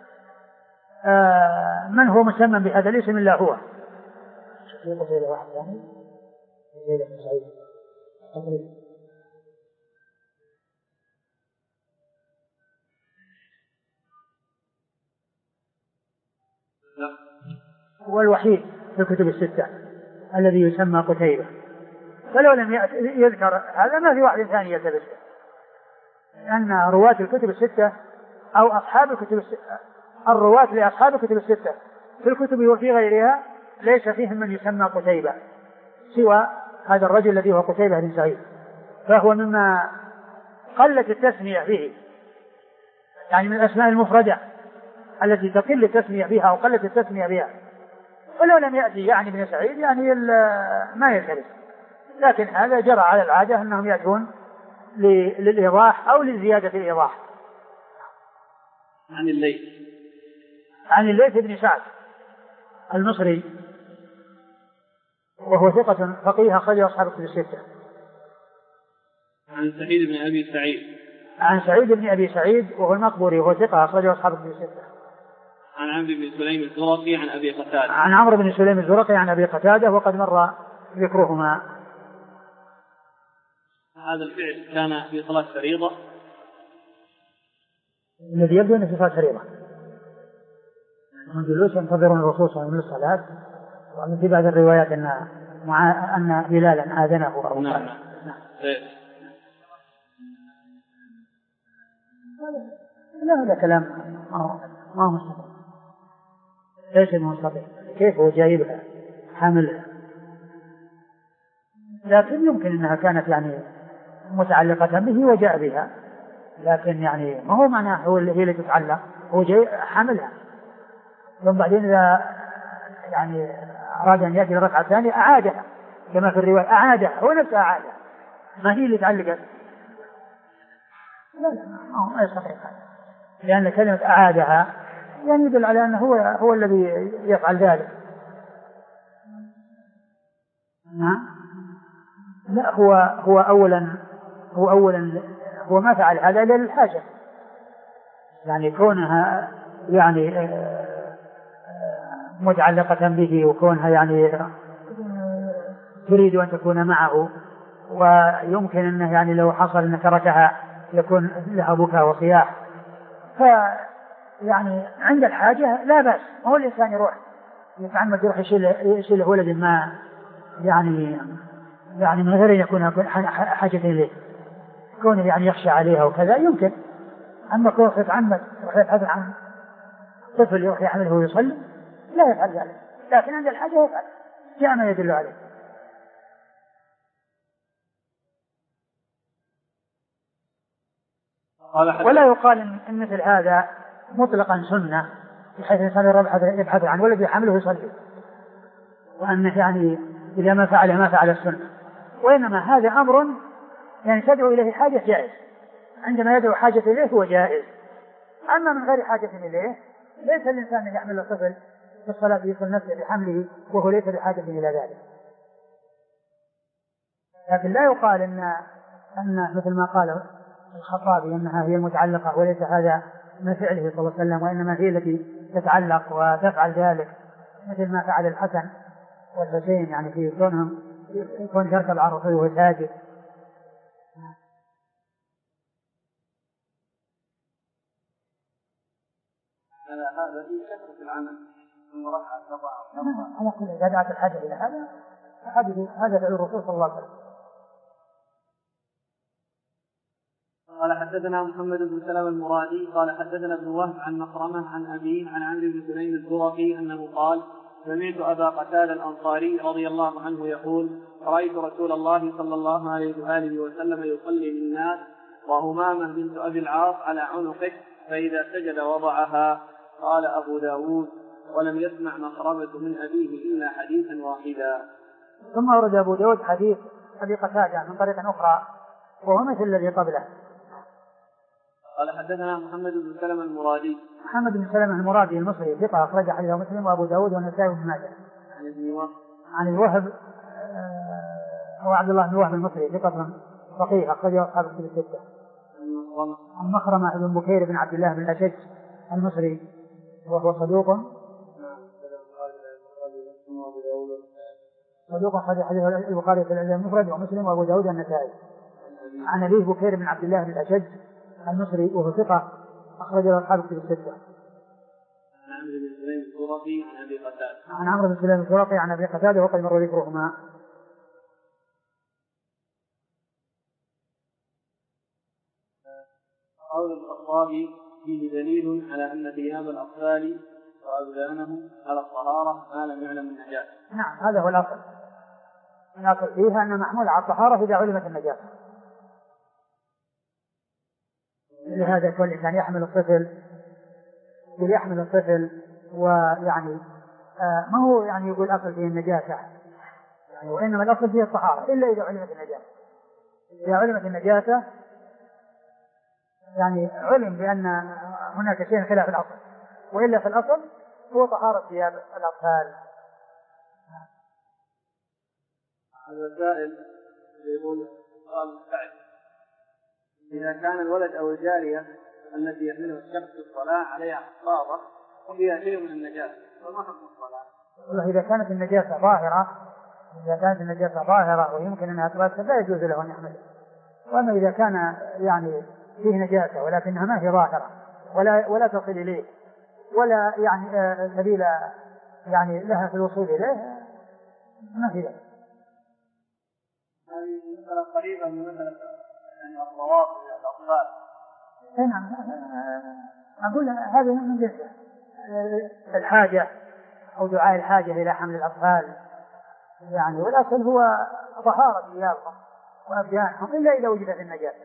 آه من هو مسمى بهذا الاسم إلا هو. قتيبة واحد يعني قتيبة بن سعيد لا. هو الوحيد في الكتب الستة الذي يسمى قتيبة، فلو لم يذكر هذا ما في واحد ثاني يلتبس، لأن رواة الكتب الستة أو أصحاب الكتب الستة، الرواة لأصحاب الكتب الستة في الكتب وفي غيرها ليس فيهم من يسمى قتيبة سوى هذا الرجل الذي هو قتيبة بن سعيد، فهو مما قلت التسمية فيه، يعني من الأسماء المفردة التي تقل التسمية بها أو قلت التسمية بها. ولو لم يأتي يعني ابن سعيد يعني ما يلتبس، لكن هذا جرى على العادة أنهم يأتون للإيضاح أو لزيادة الإيضاح. عن الليث عن الليث بن سعد المصري وهو ثقة فقيه أخرجه أصحاب الكتب الستة. عن سعيد بن أبي سعيد عن سعيد بن أبي سعيد وهو المقبوري وهو ثقة أخرجه أصحاب الكتب الستة. عن عمرو بن سليم الزرقي عن أبي قتادة عن عمرو بن سليم الزرقي عن أبي قتادة وقد مر ذكرهما. هذا الفعل كان في صلاة فريضة، الذي يبدو أنه في صلاة فريضة، من جلوس ينتظرون الرسول صلى الله عليه وسلم للصلاة، ومن في بعض الروايات أن أن بلالا آذنه أو قال. نعم. لا هذا كلام ما هو مستقيم، ليس مستقيم، كيف هو جايبها حاملها، لكن يمكن أنها كانت يعني متعلقة به وجاء بها، لكن يعني ما هو معناه هو اللي هي اللي تتعلق، هو جاي حاملها، ثم بعدين إذا يعني أراد أن يأتي الركعة الثانية أعادها كما في الرواية، أعادها هو نفسه أعادها، ما هي اللي تعلقت. لا لا ما يستطيع هذا، لأن كلمة أعادها يعني يدل على أنه هو هو الذي يفعل ذلك. نعم. لا هو هو أولا هو أولا هو ما فعل هذا إلا للحاجة، يعني كونها يعني متعلقة به وكونها يعني تريد أن تكون معه، ويمكن أنه يعني لو حصل أن تركها يكون لها بكاء وصياح، فيعني عند الحاجة لا بأس، هو الإنسان يروح يتعمد يروح يشيل يشيل ولد ما يعني يعني من غير أن يكون حاجة إليه، كون يعني يخشى عليها وكذا يمكن. أما كون يتعمد يروح يبحث عن طفل يروح يحمله ويصلي لا يفعل ذلك، لكن عند الحاجة يفعل، جاء ما يدل عليه. ولا يقال إن مثل هذا مطلقا سنة بحيث الإنسان يبحث عن ولد يحمله ويصلي، وأنه يعني إذا ما فعل ما فعل السنة، وإنما هذا أمر يعني تدعو إليه حاجة جائز، عندما يدعو حاجة إليه هو جائز، أما من غير حاجة إليه ليس الإنسان أن يحمل الطفل في الصلاة يصل نفسه بحمله وهو ليس بحاجة إلى ذلك. لكن لا يقال إن أن مثل ما قال الخطابي أنها هي المتعلقة وليس هذا من فعله صلى الله عليه وسلم، وإنما هي التي تتعلق وتفعل ذلك، مثل ما فعل الحسن والحسين يعني في كونهم يكون يركب على الرسول وهو ساجد. هذا في كثرة العمل على كل إذا دعت الحاجة إلى هذا هذا فعل الرسول صلى الله عليه وسلم. قال حدثنا محمد بن سلمة المرادي قال حدثنا ابن وهب عن مخرمة عن أبيه عن عمرو بن سليم الزرقي أنه قال سمعت أبا قتادة الأنصاري رضي الله عنه يقول رأيت رسول الله صلى الله عليه وآله وسلم يصلي للناس وهمامة بنت أبي العاص على عنقه فإذا سجد وضعها. قال أبو داود ولم يسمع مخرمة من أبيه إلا حديثا واحدا. ثم ورد أبو داود حديث أبي قتادة من طريق أخرى وهو مثل الذي قبله. قال حدثنا محمد بن سلمة المرادي محمد بن سلمة المرادي المصري ثقة أخرج حديثه مسلم وأبو داود والنسائي وابن ماجه. عن ابن وهب عن الوهب هو عبد الله بن وهب المصري ثقة فقيه أخرجه أصحاب الكتب الستة. عن مخرمة بن بكير بن عبد الله بن الأشج المصري وهو صدوق صدوق أخرج حديث البخاري في الأدب المفرد ومسلم وأبو داود والنسائي. عن أبيه بكير بن عبد الله بن الأشج المصري وهو ثقة أخرج له أصحاب الكتب الستة. عن عمرو بن سليم الزرقي عن أبي قتادة. عن عمرو بن سليم الزرقي عن أبي قتادة وقد مر ذكرهما. قول الخطابي فيه دليل على أن ثياب الأطفال وأبدانهم على الطهارة ما لم يعلم النجاسة. نعم هذا هو الأصل. الأصل فيها أن محمول على الطهارة إذا علمت النجاسة. لهذا كل إنسان يحمل الطفل ويحمل الطفل ويعني آه ما هو يعني يقول أصل فيه النجاسة يعني، وإنما الأصل فيه الطهارة إلا إذا علمت النجاسة. إذا علمت النجاسة يعني علم بأن هناك شيء خلاف الأصل، وإلا في الأصل هو طهارة ثياب الأطفال. الوسائل يقول قال بعد إذا كان الولد أو الجارية التي يحملها الشخص في الصلاة عليها حفاظة وفيها شيء من النجاسة فما حكم الصلاة؟ إذا كانت النجاسة ظاهرة إذا كانت النجاسة ظاهرة ويمكن أنها تغسل لا يجوز له أن يحملها. وأما إذا كان يعني فيه نجاسة ولكنها ما هي ظاهرة ولا ولا تصل إليه ولا يعني سبيل يعني لها في الوصول إليه ما في ذلك. هذه مسألة قريبة من مسألة يعني الطواف للأطفال. نعم أقول هذه من جنس الحاجة أو دعاء الحاجة إلى حمل الأطفال يعني، والأصل هو طهارة ثيابهم وأبدانهم إلا إذا وجدت النجاسة.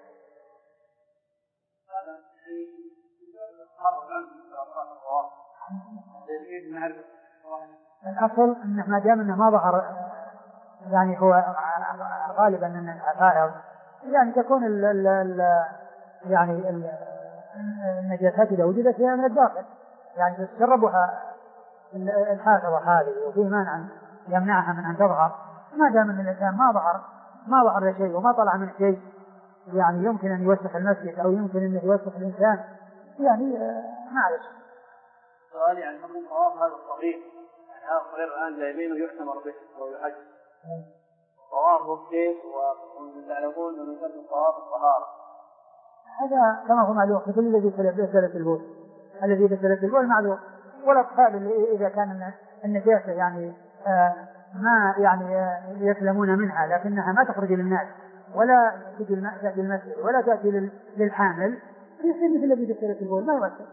الأصل أنه ما دام أنه ما ظهر يعني هو غالبا أن الحفائظ يعني تكون ال ال ال يعني ال النجاسات إذا وجدت فيها من الداخل يعني تتسربها الحافظة هذه وفيه مانع يمنعها من أن تظهر. ما دام أن الإنسان ما ظهر ما ظهر له شيء وما طلع من شيء يعني يمكن أن يوسخ المسجد أو يمكن أن يوسخ الإنسان يعني معلش. سؤالي عن حكم طواف هذا الصغير يعني هذا الصغير الآن جايبينه يحتمر به ويحج طوافه كيف وتعلمون أنه يسمى طواف الطهارة. هذا كما هو معلوم مثل الذي بسلة البول الذي بسلة البول معلوم. والأطفال اللي إذا كان النجاسة يعني آه ما يعني آه يسلمون منها لكنها ما تخرج للناس ولا تأتي المسجد ولا تأتي للحامل يصير مثل الذي بسلة البول ما يوسع.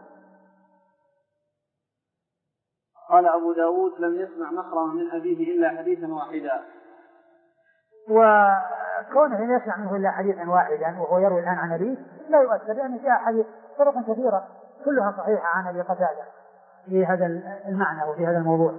قال أبو داود لم يسمع مخرم من أبيه إلا حديثا واحدا. وكونه يسمع منه إلا حديثا واحدا وهو يروي الآن عن أبيه لا يؤثر لأن فيها حديث طرق كثيرة كلها صحيحة عن أبي قتادة في هذا المعنى وفي هذا الموضوع.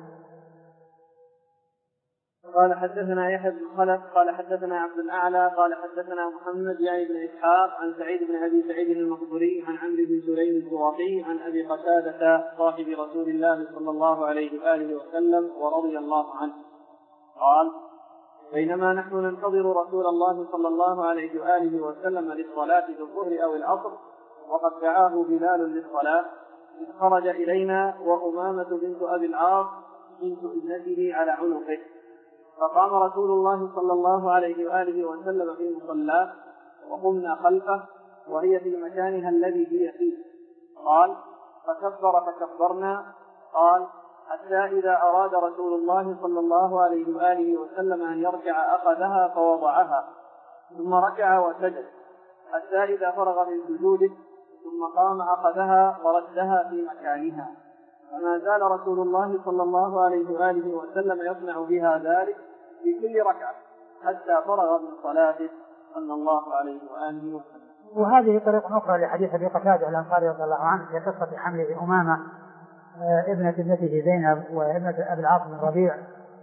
قال حدثنا يحيى بن خلف قال حدثنا عبد الأعلى قال حدثنا محمد يعني بن إسحاق عن سعيد بن أبي سعيد المقبري عن عمرو بن سليم الزرقي عن أبي قتادة صاحب رسول الله صلى الله عليه وآله وسلم ورضي الله عنه قال بينما نحن ننتظر رسول الله صلى الله عليه وآله وسلم للصلاة في الظهر أو العصر وقد دعاه بلال للصلاة إذ خرج إلينا وأمامة بنت أبي العاص بنت ابنته على عنقه فقام رسول الله صلى الله عليه وآله وسلم في مصلاه وقمنا خلفه وهي في مكانها الذي هي فيه قال فكبر فكبرنا قال حتى إذا أراد رسول الله صلى الله عليه وآله وسلم أن يركع أخذها فوضعها ثم ركع وسجد حتى إذا فرغ من سجوده ثم قام أخذها وردها في مكانها فما زال رسول الله صلى الله عليه وآله وسلم يصنع بها ذلك في كل ركعة حتى فرغ من صلاته صلى الله عليه وآله وسلم. وهذه طريقة أخرى لحديث أبي قتادة الأنصاري رضي الله عنه في قصة حمله أمامة ابنة ابنته زينب وابنة أبي العاص بن ربيع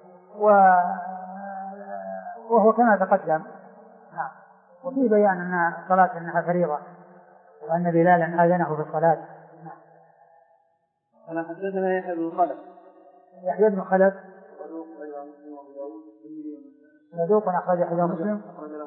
وهو كما تقدم. نعم. وفي بيان أن الصلاة أنها فريضة وأن بلالا آذنه في الصلاة. أنا حدثنا يحيى بن خلف يحيى بن خلف صدوق أخرج حديثه مسلم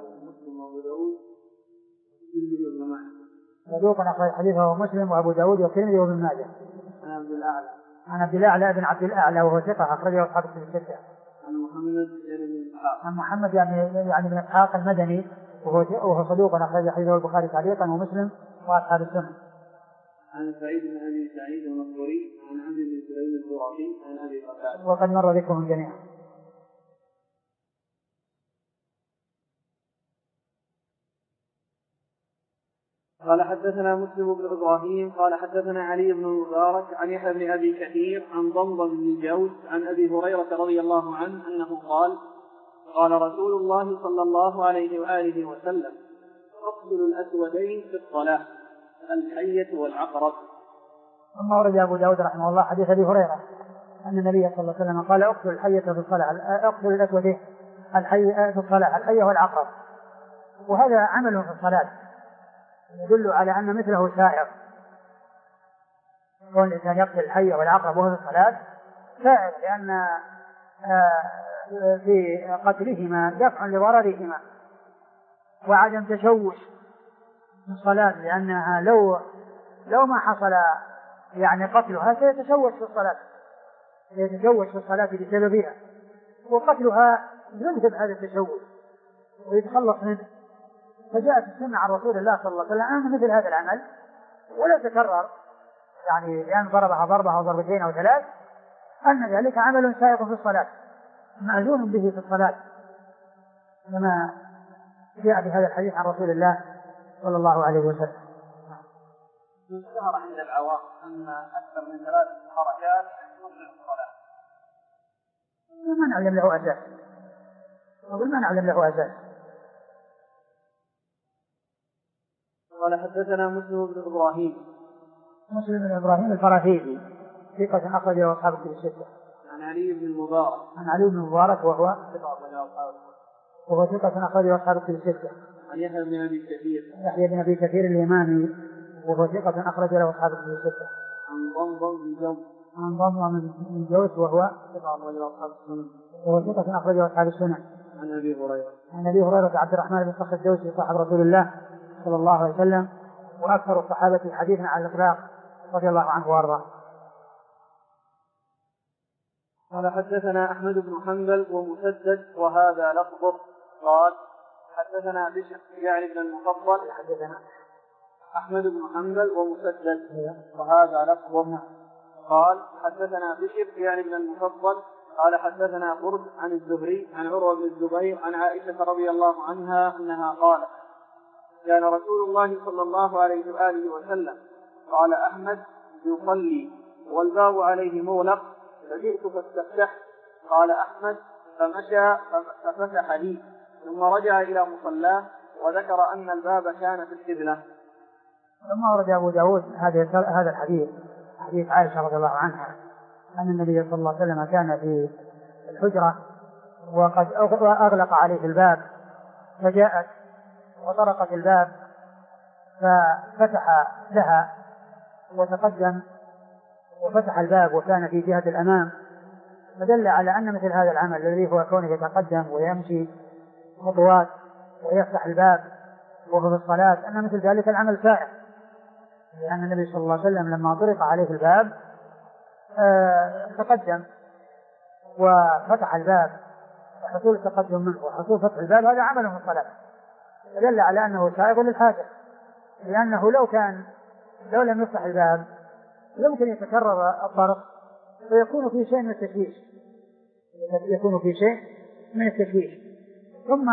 صدوق أخرج حديثه مسلم وأبو داود والترمذي وابن ماجه. عن عبد الأعلى عن عبد الأعلى بن عبد الأعلى وهو ثقة أخرجه أصحاب الكتب الستة. عن محمد بن إسحاق عن محمد يعني يعني بن إسحاق المدني وهو وهو صدوق أخرج حديثه البخاري تعليقا ومسلم وأصحاب السنة. عن سعيد بن ابي سعيد المقبوري عن عبد بن سليم الزرقي عن ابي قتاده. وقد مر بكم جميعا. قال حدثنا مسلم بن ابراهيم قال حدثنا علي بن المبارك عن يحيى بن ابي كثير عن ضمضم بن الجوز عن ابي هريره رضي الله عنه انه قال قال رسول الله صلى الله عليه واله وسلم اقتل الاسودين في الصلاه الحيه والعقرب. ثم ورد ابو داود رحمه الله حديث ابي هريره ان النبي صلى الله عليه وسلم قال اقتل الحيه في الصلاه اقتل الاسودين الحيه في الصلاه الحيه والعقرب. وهذا عمل في الصلاه يدل على أن مثله سائر. كون الإنسان يقتل الحية والعقرب وهو في الصلاة سائر، لأن في قتلهما دفع لضررهما وعدم تشوش في الصلاة، لأنها لو لو ما حصل يعني قتلها سيتشوش في الصلاة سيتشوش في الصلاة بسببها، وقتلها يذهب هذا التشوش ويتخلص منه. فجاءت السنة عن رسول الله صلى الله عليه وسلم أن مثل هذا العمل ولا تكرر، يعني لأن ضربها ضربة أو ضربتين أو ثلاث، أن ذلك عمل سائق في الصلاة مأذون به في الصلاة، كما جاء بهذا الحديث عن رسول الله صلى الله عليه وسلم. اشتهر عند العوام أن أكثر من ثلاث حركات تبطل الصلاة. وما نعلم له أساس وما نعلم له أساس. قال حدثنا مسلم بن إبراهيم مسلم بن إبراهيم الفراهيدي ثقة أخرجه أصحاب الكتب الستة. عن علي بن المبارك عن علي بن المبارك وهو وهو ثقة أخرجه أصحاب الكتب الستة. عن يحيى بن أبي كثير يحيى بن أبي كثير اليماني وهو ثقة أخرج له أصحاب الكتب الستة. عن ضمضم بن جوز عن ضمضم بن جوز وهو ثقة أخرجه أصحاب السنن وهو ثقة أخرجه أصحاب السنن. عن أبي هريرة عن أبي هريرة عبد الرحمن بن صخر الدوسي صاحب رسول الله صلى الله عليه وسلم وأكثر الصحابة حديثا على الإطلاق رضي الله عنه وأرضاه. قال حدثنا أحمد بن حنبل ومسدد وهذا لفظه قال حدثنا بشر يعني بن المفضل حدثنا أحمد بن حنبل ومسدد وهذا لفظه قال حدثنا بشر يعني بن المفضل قال حدثنا برد عن الزهري عن عروة بن الزبير عن عائشة رضي الله عنها أنها قالت كان رسول الله صلى الله عليه وآله وسلم قال أحمد يصلي والباب عليه مغلق فجئت فاستفتحت قال أحمد فمشى ففتح لي ثم رجع إلى مصلاه وذكر أن الباب كان في القبلة. ثم ورد أبو داود هذا الحديث حديث عائشة رضي الله عنها أن النبي صلى الله عليه وسلم كان في الحجرة وقد أغلق عليه الباب فجاءت وطرقت الباب ففتح لها وتقدم وفتح الباب وكان في جهة الأمام، فدل على أن مثل هذا العمل الذي هو كونه يتقدم ويمشي خطوات ويفتح الباب وهو في الصلاة أن مثل ذلك العمل سائر، لأن النبي صلى الله عليه وسلم لما طرق عليه الباب آه تقدم وفتح الباب، وحصول التقدم منه وحصول فتح الباب هذا عمل في الصلاة، فدل على أنه سائغ للحاجة، لأنه لو كان لو لم يفتح الباب يمكن يتكرر الطرق ويكون في شيء من التشويش يكون في شيء من التشويش. ثم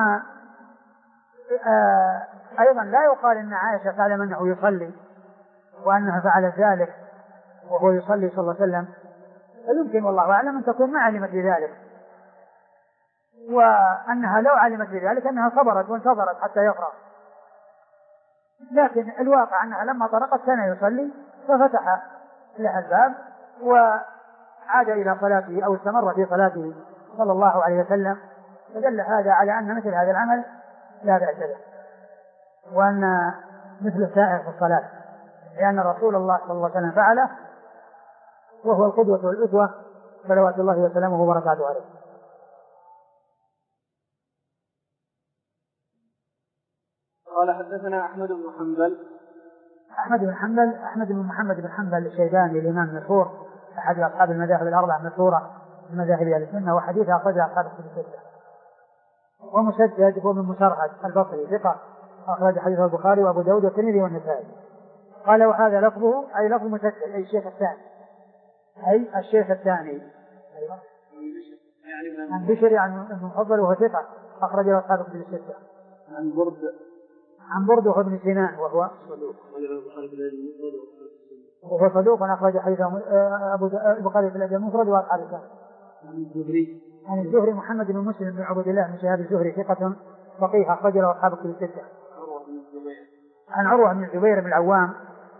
آه أيضا لا يقال إن عائشة تعلم أنه يصلي وأنها فعلت ذلك وهو يصلي صلى الله عليه وسلم، فيمكن والله أعلم أن تكون ما علمت بذلك، وأنها لو علمت بذلك أنها صبرت وانتظرت حتى يفرغ، لكن الواقع أنها لما طرقت كان يصلي ففتح لها الباب وعاد إلى صلاته أو استمر في صلاته صلى الله عليه وسلم، فدل هذا على أن مثل هذا العمل لا بأس به وأن مثل سائر في الصلاة، لأن رسول الله صلى الله عليه وسلم فعله وهو القدوة والأسوة صلوات الله وسلامه وبركاته عليه. قال حدثنا أحمد بن حنبل أحمد بن حنبل أحمد بن محمد بن حنبل الشيباني الإمام المشهور أحد أصحاب المذاهب الأربعة المشهورة من مذاهب أهل السنة وحديثه أخرجه أصحاب الكتب الستة. ومسدد هو من مسرهد البصري ثقة أخرج حديثه البخاري وأبو داود والترمذي والنسائي. قال وهذا لفظه أي لفظ مسدد أي الشيخ الثاني أي الشيخ الثاني عن بشر عن المفضل وهو ثقة أخرج له أصحاب كتب الستة. عن برد عن برد وهو ابن سنان وهو صدوق وهو صدوق أخرج حديث أبو البخاري في الأدب المفرد وأصحاب السنة. عن الزهري عن الزهري محمد بن مسلم بن عبد الله بن شهاب الزهري ثقة فقيه أخرج له أصحاب كتب الستة. عن عروة بن الزبير بن العوام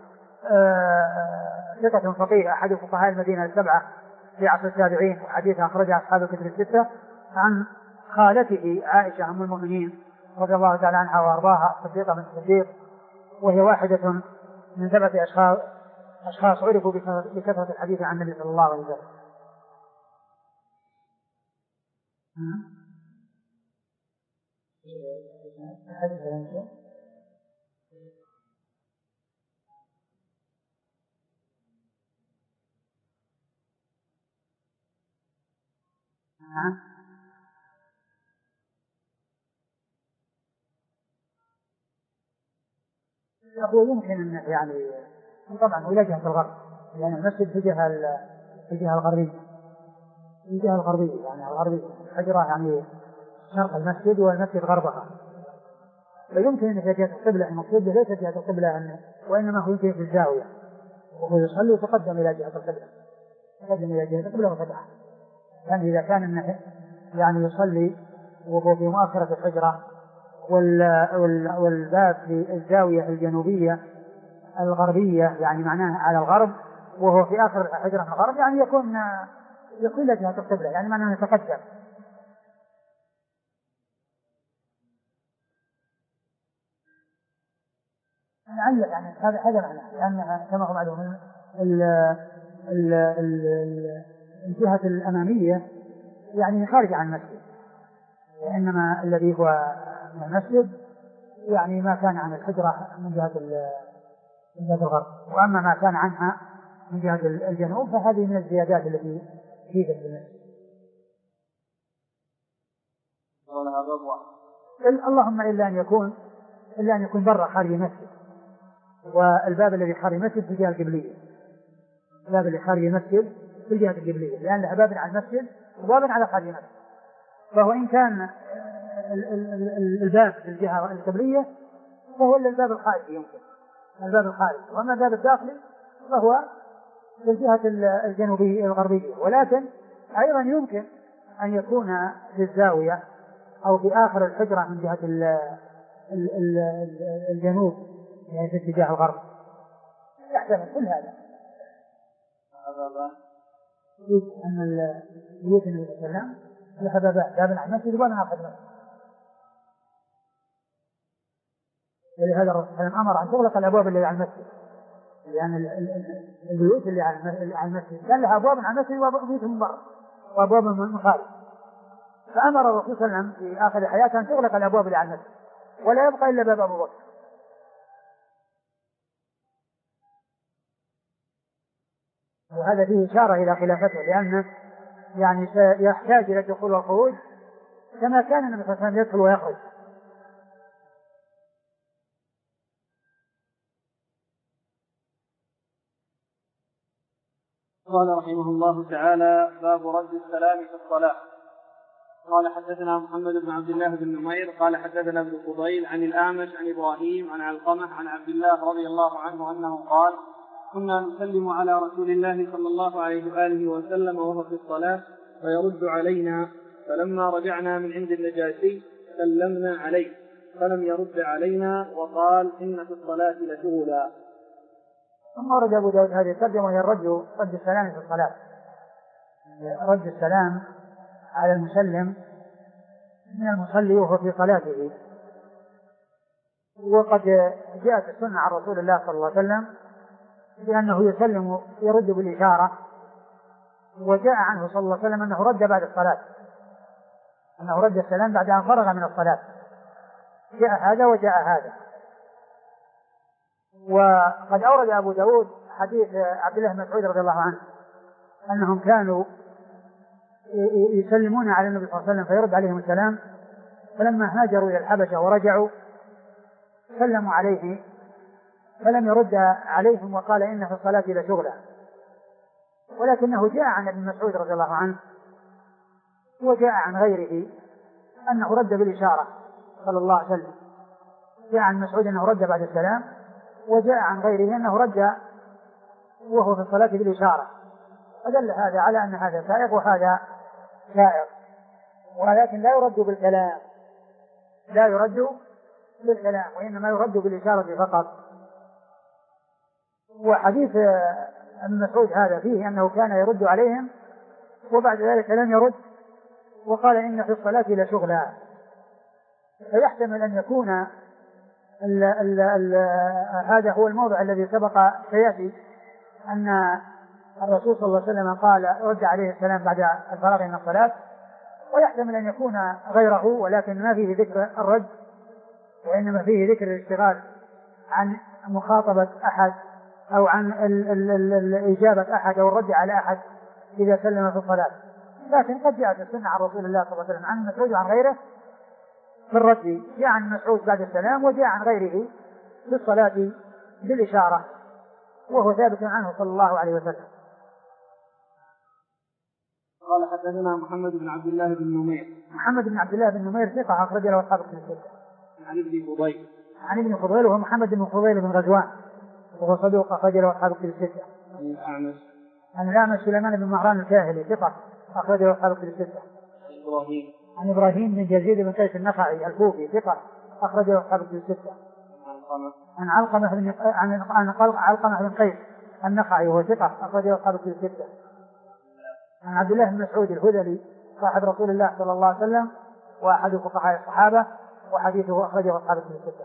ثقة فقيه أحد فقهاء المدينة السبعة في عصر التابعين وحديث أخرجه أصحاب الكتب الستة. عن خالته عائشة أم المؤمنين رضي الله تعالى عنها وأرضاها صديقة من الصديق وهي واحدة من سبعة أشخاص أشخاص عرفوا بكثرة الحديث عن النبي صلى الله عليه وسلم. أقول يمكن أن يعني طبعا إلى جهة الغرب يعني المسجد في جهة في الجهة الغربية في الجهة الغربية يعني الغربية الحجرة يعني شرق المسجد والمسجد غربها فيمكن أن في جهة القبلة المقصود ليس جهة القبلة وإنما هو يمكن في الزاوية وهو يصلي وتقدم إلى جهة القبلة تقدم إلى جهة القبلة وفتح يعني إذا كان أنه يعني يصلي وهو في مؤخرة الحجرة والباب في الزاوية الجنوبية الغربية يعني معناه على الغرب وهو في آخر الحجرة في الغرب يعني يكون يكون له جهة القبلة يعني معناه يتقدم. لعل يعني هذا هذا معناه لأنها كما هو معلوم الجهة الأمامية يعني خارج عن المسجد وإنما الذي هو من المسجد يعني ما كان عن الحجرة من جهة من جهة الغرب وأما ما كان عنها من جهة الجنوب فهذه من الزيادات التي في المسجد. اللهم إلا أن يكون إلا أن يكون برا خارج المسجد والباب الذي خارج المسجد في الجهة القبلية الباب الذي خارج المسجد في الجهة القبلية لأن لها باب على المسجد وباب على خارج المسجد فهو إن كان الباب في الجهة القبلية فهو الباب الخارجي يمكن الباب الخارجي وأما الباب الداخلي فهو في الجهة الجنوبية الغربية ولكن أيضا يمكن أن يكون في الزاوية أو في آخر الحجرة من جهة الجنوب يعني في اتجاه الغرب يحتمل كل هذا. أن البيوت النبي صلى الله عليه وسلم لها بابان باب على المسجد وباب على المسجد ولهذا الرسول صلى الله عليه وسلم أمر أن تغلق الأبواب اللي على المسجد لأن يعني البيوت اللي على المسجد كان لها أبواب على المسجد وبيوت من برا وأبواب من خارج فأمر الرسول صلى الله عليه وسلم في آخر حياته أن تغلق الأبواب اللي على المسجد ولا يبقى إلا باب أبو بكر. وهذا فيه إشارة إلى خلافته لأنه يعني يحتاج إلى الدخول والخروج كما كان النبي صلى الله عليه وسلم يدخل ويخرج. قال رحمه الله تعالى باب رد السلام في الصلاة. قال حدثنا محمد بن عبد الله بن نمير قال حدثنا ابن فضيل عن الأعمش عن إبراهيم عن علقمة عن عبد الله رضي الله عنه أنه قال كنا نسلم على رسول الله صلى الله عليه وآله وسلم وهو في الصلاة فيرد علينا فلما رجعنا من عند النجاشي سلمنا عليه فلم يرد علينا وقال إن في الصلاة لشغلا. ثم ورد أبو داود هذه الترجمة وهي الرد رد السلام في الصلاة رد السلام على المسلم من المصلي وهو في صلاته. وقد جاءت السنة عن رسول الله صلى الله عليه وسلم بأنه يسلم يرد بالإشارة وجاء عنه صلى الله عليه وسلم أنه رد بعد الصلاة أنه رد السلام بعد أن فرغ من الصلاة جاء هذا وجاء هذا. وقد أورد أبو داود حديث عبد الله بن مسعود رضي الله عنه أنهم كانوا يسلمون على النبي صلى الله عليه وسلم فيرد عليهم السلام فلما هاجروا إلى الحبشة ورجعوا سلموا عليه فلم يرد عليهم وقال إن في الصلاة لشغلا، ولكنه جاء عن ابن مسعود رضي الله عنه وجاء عن غيره أنه رد بالإشارة صلى الله عليه وسلم. جاء عن مسعود أنه رد بعد السلام، وجاء عن غيره أنه رد وهو في الصلاة بالإشارة، فدل هذا على أن هذا سائغ وهذا سائغ، ولكن لا يرد بالكلام، لا يرد بالكلام وإنما يرد بالإشارة فقط. وحديث ابن مسعود هذا فيه أنه كان يرد عليهم وبعد ذلك لم يرد وقال إن في الصلاة لشغلا، فيحتمل أن يكون ال ال ال هذا هو الموضع الذي سبق سيأتي أن الرسول صلى الله عليه وسلم قال رد عليه السلام بعد الفراغ من الصلاة، ويحتمل أن يكون غيره ولكن ما فيه ذكر الرد وإنما فيه ذكر الاشتغال عن مخاطبة أحد أو عن ال ال ال الإجابة أحد أو الرد على أحد إذا سلم في الصلاة. لكن قد جاءت السنة عن رسول الله صلى الله عليه وسلم عن مسعود وعن غيره في الرد، جاء عن مسعود بعد السلام وجاء عن غيره في الصلاة بالإشارة، وهو ثابت عنه صلى الله عليه وسلم. قال حدثنا محمد بن عبد الله بن نمير. محمد بن عبد الله بن نمير ثقة أخرج له أصحاب الكتب الستة. عن ابن فضيل. عن ابن فضيل وهو محمد بن فضيل بن غزوان وهو صدوق أخرج له أصحاب الكتب الستة. عن الأعمش. عن الأعمش سليمان بن مهران الكاهلي ثقة أخرج له أصحاب الكتب الستة. عن إبراهيم. عن إبراهيم بن يزيد بن قيس النخعي الكوفي ثقة أخرج له أصحاب الكتب الستة. عن علقمة بن عن عن علقمة بن قيس النخعي وهو ثقة أخرج له أصحاب الكتب الستة. عن عبد الله بن مسعود الهذلي صاحب رسول الله صلى الله عليه وسلم وأحد فقهاء الصحابة وحديثه أخرجه أصحاب الكتب الستة.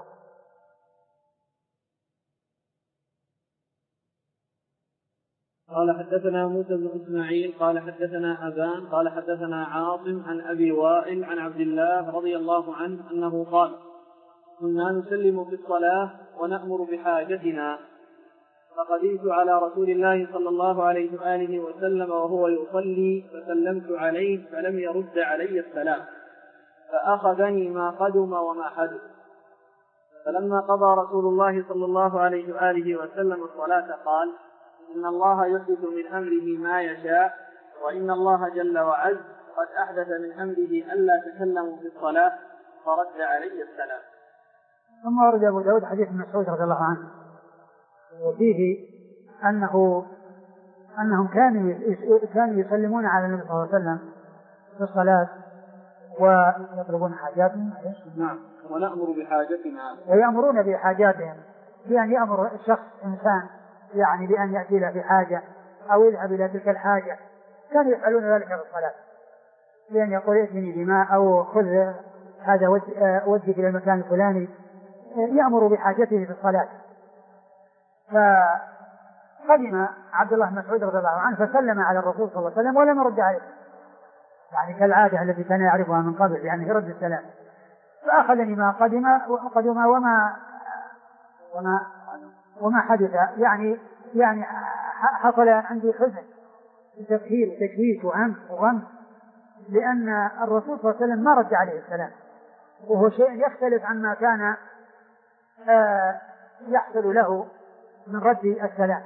قال حدثنا موسى بن إسماعيل قال حدثنا أبان قال حدثنا عاصم عن أبي وائل عن عبد الله رضي الله عنه أنه قال كنا نسلم في الصلاة ونأمر بحاجتنا فقدمت على رسول الله صلى الله عليه وآله وسلم وهو يصلي فسلمت عليه فلم يرد علي السلام فأخذني ما قدم وما حدث. فلما قضى رسول الله صلى الله عليه وآله وسلم الصلاة قال إن الله يحدث من أمره ما يشاء وإن الله جل وعز قد أحدث من أمره ألا تكلموا في الصلاة فرد علي السلام. ثم ورد أبو داود حديث ابن مسعود رضي الله عنه وفيه أنه أنهم كانوا كانوا يسلمون على النبي صلى الله عليه وسلم في الصلاة ويطلبون حاجاتهم. نعم. ونأمر بحاجتنا. ويأمرون بحاجاتهم بأن يأمر الشخص إنسان يعني بأن يأتي له بحاجة أو يذهب إلى تلك الحاجة، كانوا يفعلون ذلك في الصلاة بأن يقول ائتني بماء أو خذ هذا ودك إلى المكان الفلاني، يأمر بحاجته في الصلاة. فقدم عبد الله بن مسعود رضي الله عنه فسلم على الرسول صلى الله عليه وسلم ولم يرد عليه، يعني كالعادة التي كان يعرفها من قبل يعني يرد السلام. فأخذني ما قدم وقدم وما وما وما حدث، يعني يعني حصل عندي حزن وتفكير وتشويش وهم وغم لأن الرسول صلى الله عليه وسلم ما رد عليه السلام، وهو شيء يختلف عما كان آه يحصل له من رد السلام.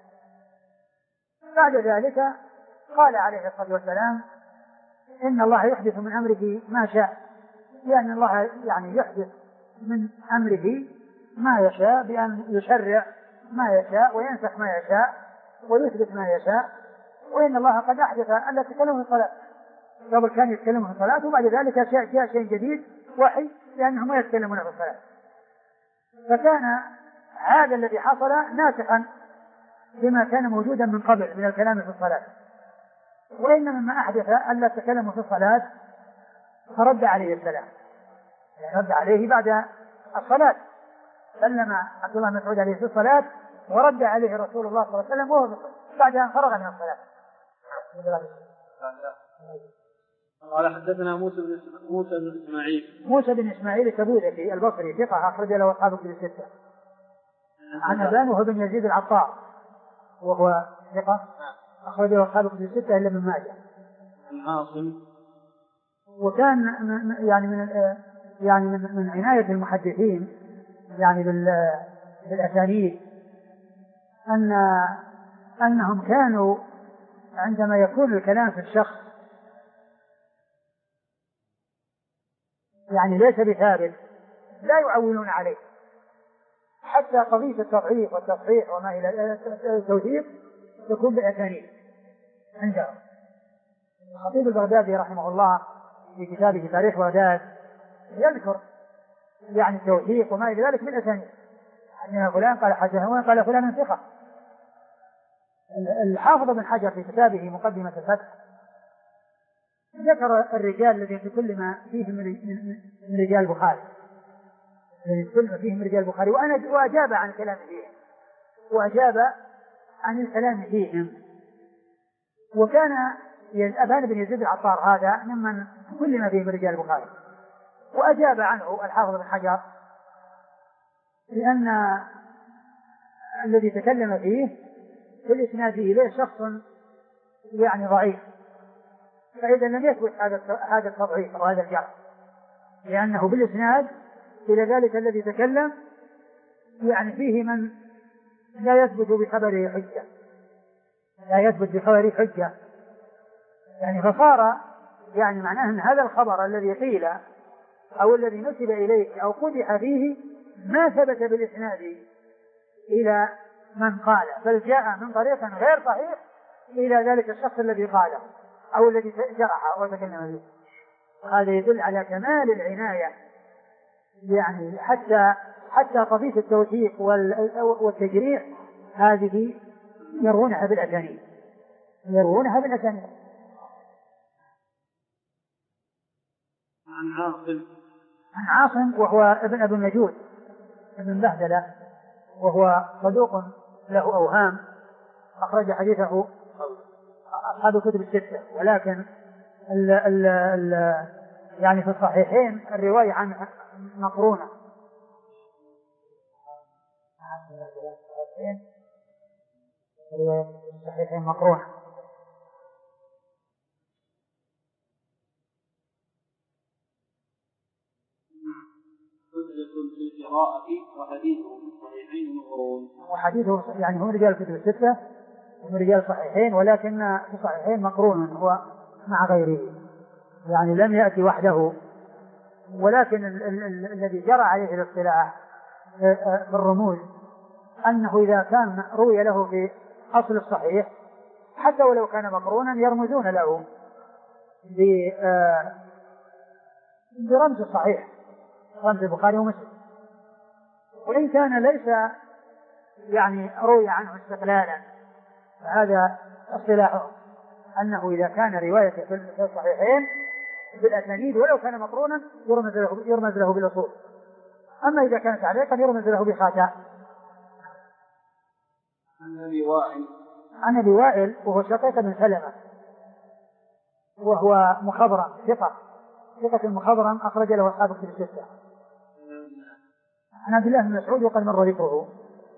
بعد ذلك قال عليه الصلاة والسلام إن الله يحدث من أمره ما شاء، لأن الله يعني يحدث من أمره ما يشاء بأن يشرع ما يشاء وينسخ ما يشاء ويثبت ما يشاء، وإن الله قد أحدث ألا تكلموا في الصلاة، قبل كان يتكلموا في الصلاة وبعد ذلك جاء شيء جديد وحي لأنهم ما يتكلمون في الصلاة. فكان هذا الذي حصل ناسخا بما كان موجودا من قبل من الكلام في الصلاة، وإن مما أحدث ألا تكلموا في الصلاة فرد عليه السلام، يعني رد عليه بعد الصلاة، سلم عبد الله بن مسعود عليه في الصلاة ورد عليه رسول الله صلى الله عليه وسلم وهو بعد أن فرغ من الصلاة. قال حدثنا موسى بن موسى بن إسماعيل موسى بن إسماعيل التبوذكي البصري ثقة أخرج له أصحاب الكتب الستة. عن أبان وهو بن يزيد العطار وهو ثقة أخرج له أصحاب الكتب الستة إلا ابن ماجه. عن عاصم وكان يعني من يعني من عناية المحدثين يعني بالأسانيد أن أنهم كانوا عندما يكون الكلام في الشخص يعني ليس بثابت لا يعولون عليه، حتى قضية التضعيف والتصحيح وما إلى التوثيق تكون بالأسانيد عندهم. الخطيب البغدادي رحمه الله في كتابه تاريخ بغداد يذكر يعني التوثيق وما إلى ذلك بالأسانيد، أن فلان قال حدثنا قال فلان ثقة. الحافظ بن حجر في كتابه مقدمة الفتح ذكر الرجال الذين تكلم فيهم من رجال البخاري الذين تكلم فيهم رجال البخاري وأنا وأجاب عن الكلام فيهم وأجاب عن الكلام فيهم وكان أبان بن يزيد العطار هذا ممن تكلم فيهم رجال البخاري، وأجاب عنه الحافظ بن حجر لأن الذي تكلم فيه في الإسناد إليه شخص يعني ضعيف، فإذا لم يثبت هذا التضعيف أو هذا الجرح، لأنه بالإسناد إلى ذلك الذي تكلم يعني فيه من لا يثبت بخبره حجة لا يثبت بخبره حجة يعني فصار يعني معناه أن هذا الخبر الذي قيل أو الذي نسب إليه أو قدح فيه ما ثبت بالإسناد إلى من قال، بل جاء من طريق غير صحيح إلى ذلك الشخص الذي قاله أو الذي جرح أو تكلم به. هذا يدل على كمال العناية يعني حتى حتى قضية التوثيق والتجريح هذه يروونها بالأسانيد يروونها بالأسانيد. عن عاصم عن عاصم وهو ابن أبي النجود ابن بهدلة وهو صدوق له أوهام أخرج حديثه أصحاب الكتب الستة، ولكن ال ال ال يعني في الصحيحين الرواية عنه مقرونة الصحيحين مقرونة. في القراءة وحديثه في الصحيحين مقرون، وحديثه يعني هم رجال الكتب الستة هم رجال صحيحين، ولكن في الصحيحين مقرون هو مع غيره يعني لم يأتي وحده، ولكن ال ال ال الذي جرى عليه الاصطلاح في الرموز أنه إذا كان روي له في أصل الصحيح حتى ولو كان مقرونا يرمزون له برمز الصحيح رمز البخاري ومسلم، وإن كان ليس يعني روي عنه استقلالا فهذا اصطلاحه أنه إذا كان روايته في الصحيحين بالأسانيد ولو كان مقرونا يرمز له, يرمز له بالأصول، أما إذا كان تعليقا يرمز له بخاتم. عن أبي وائل عن أبي وائل وهو شقيق بن سلمة وهو مخضرم ثقة ثقة مخضرم أخرج له أصحاب الكتب الستة. عن عبد الله بن مسعود وقد مر ذكره.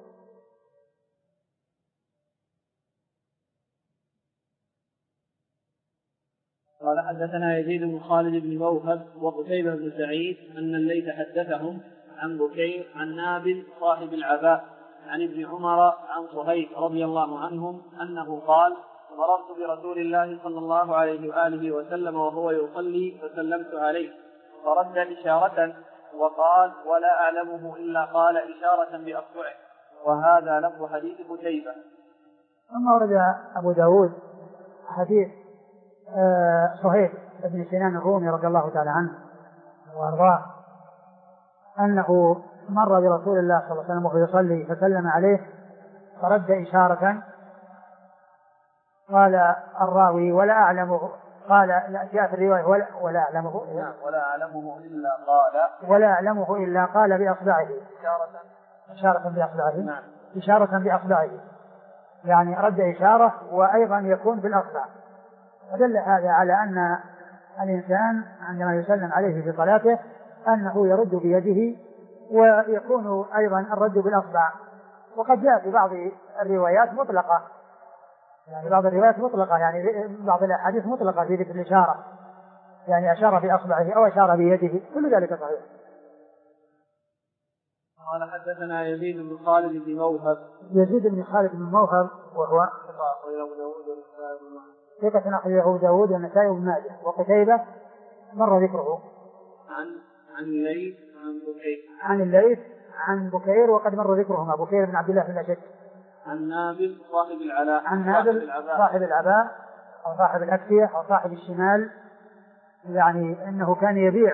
قال حدثنا يزيد بن خالد بن موهب وقتيبة بن سعيد أن الليث حدثهم عن بكير عن نابل صاحب العباء عن ابن عمر عن صهيب رضي الله عنهم أنه قال: مررت برسول الله صلى الله عليه وآله وسلم وهو يصلي فسلمت عليه فرد إشارة وقال: ولا أعلمه إلا قال إشارة بأصبعه. وهذا لفظ حديث قتيبة. ثم ورد أبو داود حديث صهيب بن سنان الرومي رضي الله تعالى عنه وأرضاه أنه مر برسول الله صلى الله عليه وسلم وهو يصلي فسلم عليه فرد إشارة قال الراوي: ولا أعلمه، قال لا جاء في الرواية ولا, ولا أعلمه ولا أعلمه إلا قال ولا أعلمه إلا قال بأصبعه إشارة إشارة بأصبعه نعم. إشارة بأصبعه يعني رد إشارة وأيضا يكون بالأصبع. ودل هذا على أن الإنسان عندما يسلم عليه في صلاته أنه يرد بيده ويكون أيضا الرد بالأصبع. وقد جاء في بعض الروايات مطلقة يعني بعض الروايات مطلقة يعني بعض الأحاديث مطلقة في ذكر الإشارة يعني أشار بأصبعه أو أشار بيده، كل ذلك صحيح. قال حدثنا يزيد بن خالد بن موهب. يزيد بن خالد بن موهب وهو ثقة أخرجه أبو داود والنسائي وابن ماجه. وقتيبة مر ذكره. عن عن الليث عن بكير. عن الليث عن بكير وقد مر ذكرهما بكير بن عبد الله بن الأشد. عن نابل صاحب العلاء. عن نابل صاحب العباء أو صاحب الأكسية أو صاحب الشمال، يعني أنه كان يبيع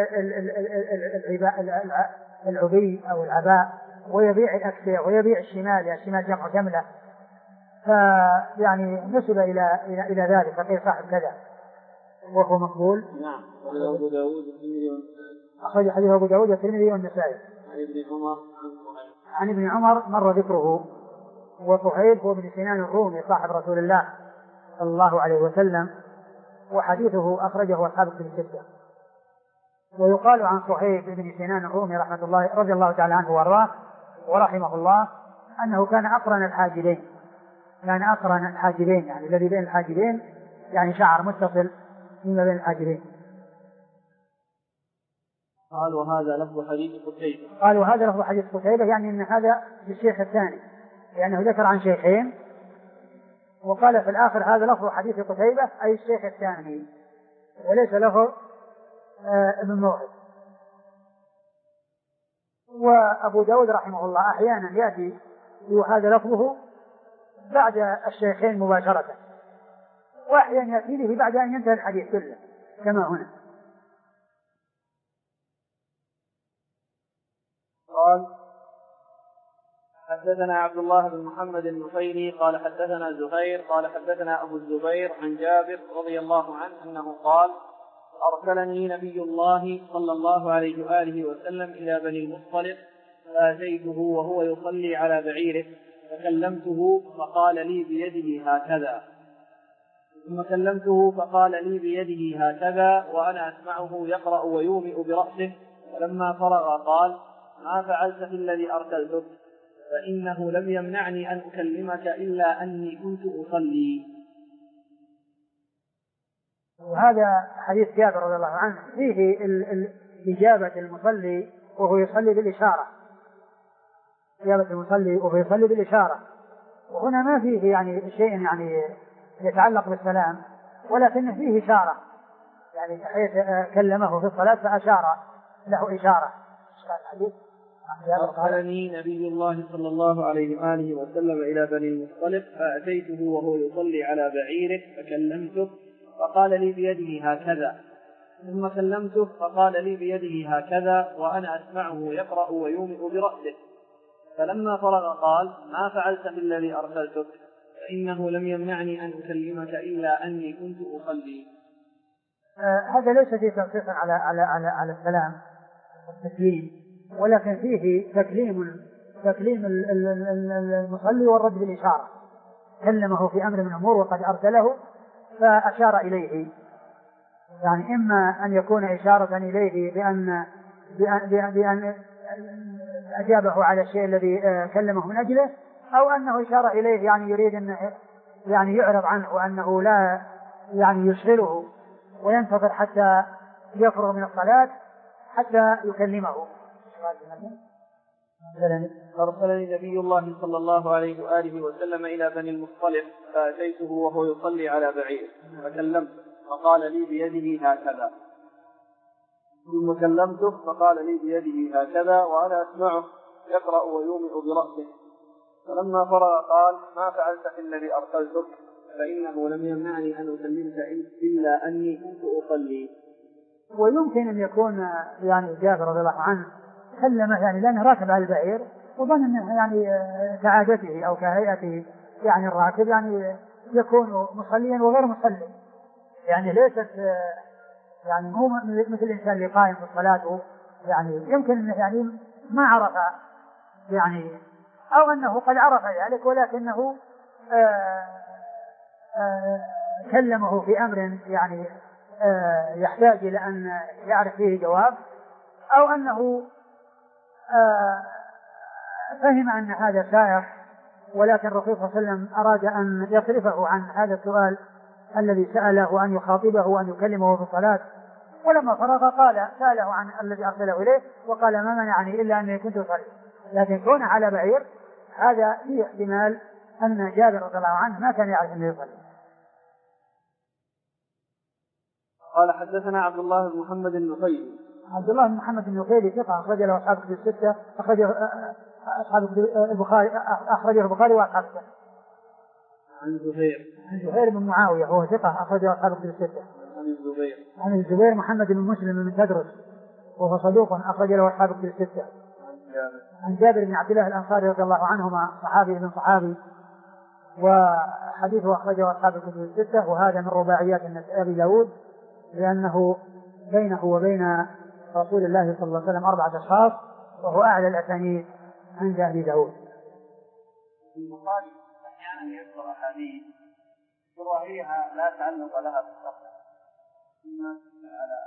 العبي أو العباء ويبيع الأكسية ويبيع الشمال، يعني الشمال جمع جملة، فيعني نسب إلى إلى إلى ذلك فقيل صاحب كذا وهو مقبول. نعم. أبو داود أخرج حديث أبو داود والترمذي والنسائي. عن ابن عمر عن ابن عمر مر ذكره. وصهيب هو ابن سنان الرومي صاحب رسول الله صلى الله عليه وسلم، وحديثه أخرجه أصحاب الكتب الستة. ويقال عن صهيب بن سنان الرومي رحمة الله رضي الله تعالى عنه وارضاه ورحمه الله أنه كان أقرن الحاجبين، كان أقرن الحاجبين يعني الذي بين الحاجبين، يعني شعر متصل فيما بين الحاجبين. قال وهذا لفظ حديث قتيبة. قال وهذا لفظ حديث قتيبة، يعني أن هذا للشيخ الثاني، لأنه ذكر عن شيخين وقال في الآخر هذا لفظ حديث قتيبة أي الشيخ الثاني وليس لفظ ابن موهب. وأبو داود رحمه الله أحيانا يأتي وهذا لفظه بعد الشيخين مباشرة، وأحيانا يأتي به بعد أن ينتهي الحديث كله كما هنا. قال حدثنا عبد الله بن محمد النفيلي قال حدثنا زهير قال حدثنا أبو الزبير عن جابر رضي الله عنه أنه قال أرسلني نبي الله صلى الله عليه وآله وسلم إلى بني المصطلق فأتيته وهو يصلي على بعيره فكلمته فقال لي بيده هكذا، ثم كلمته فقال لي بيده هكذا وأنا أسمعه يقرأ ويومئ برأسه، فلما فرغ قال ما فعلت في الذي أرسلتك؟ فإنه لم يمنعني أن أكلمك إلا أني كنت أصلي. وهذا حديث جابر رضي الله عنه فيه إجابة المصلي وهو يصلي بالإشارة، إجابة المصلي وهو يصلي بالإشارة، وهنا ما فيه يعني شيء يعني يتعلق بالسلام، ولكن فيه إشارة، يعني حيث كلمه في الصلاة فأشار له إشارة. أرسلني نبي الله صلى الله عليه وآله وسلم إلى بني المصطلق فأتيته وهو يصلي على بعيره فكلمته فقال لي بيده هكذا، ثم كلمته فقال لي بيده هكذا وأنا أسمعه يقرأ ويومئ برأسه، فلما فرغ قال ما فعلت بالذي أرسلتك؟ فإنه لم يمنعني أن أكلمك إلا أني كنت أصلي. آه هذا ليس فيه تنصيص على على على على السلام والتسليم، ولكن فيه تكليم تكليم المصلي والرد بالإشارة، كلمه في أمر من الأمور وقد أرسله فأشار إليه، يعني إما أن يكون إشارة إليه بأن بأن, بأن أجابه على الشيء الذي كلمه من أجله، أو أنه إشارة إليه يعني يريد أن يعني يعرض عنه وأنه لا يعني يشغله وينتظر حتى يفرغ من الصلاة حتى يكلمه. أرسلني نبي الله صلى الله عليه وآله وسلم إلى بني المصطلق فأتيته وهو يصلي على بعير فكلمته فقال لي بيده هكذا، ثم كلمته فقال لي بيده هكذا وأنا أسمعه يقرأ ويومئ برأسه، فلما فرغ قال ما فعلت في الذي أرسلتك؟ فإنه لم يمنعني أن أكلمك إلا أني كنت أصلي. ويمكن أن يكون يعني جابر رضي الله عنه كلمه يعني لأنه راكب على البعير وظن أنه يعني كعادته أو كهيئته يعني الراكب يعني يكون مصليا وغير مصلي، يعني ليست يعني مو مثل الإنسان اللي قائم في صلاته، يعني يمكن أنه يعني ما عرف يعني أو أنه قد عرف ذلك ولكنه آآ آآ كلمه في أمر يعني يحتاج إلى أن يعرف فيه جواب، أو أنه فهم أن هذا سائر ولكن الرسول صلى الله عليه وسلم أراد أن يصرفه عن هذا السؤال الذي سأله وأن يخاطبه وأن يكلمه في الصلاة، ولما فرغ قال سأله عن الذي أرسله إليه وقال ما منعني إلا أني كنت أصلي. لكن كونه على بعير هذا فيه احتمال أن جابر رضي الله عنه ما كان يعرف أنه يصلي. قال حدثنا عبد الله بن محمد النخيلي. عبد الله بن محمد النخيلي ثقة أخرج له أصحاب الكتب الستة، أخرجه أصحاب البخاري أخرجه البخاري وأصحاب السنة. عن زهير عن زهير بن معاوية هو ثقة أخرجه أصحاب الكتب الستة. عن الزبير عن الزبير محمد بن مسلم بن تدرس وهو صدوق أخرج له أصحاب الكتب الستة. عن جابر بن عبد الله الأنصاري رضي الله عنهما صحابي ابن صحابي وحديثه أخرجه أصحاب الكتب الستة، وهذا من رباعيات أبي داود لأنه بينه وبين رسول الله صلى الله عليه وسلم أربعة أشخاص وهو أعلى الأسانيد عند أبي داود. البخاري أحيانا يذكر أحاديث ظواهرها لا تعلق لها بالصحة إما على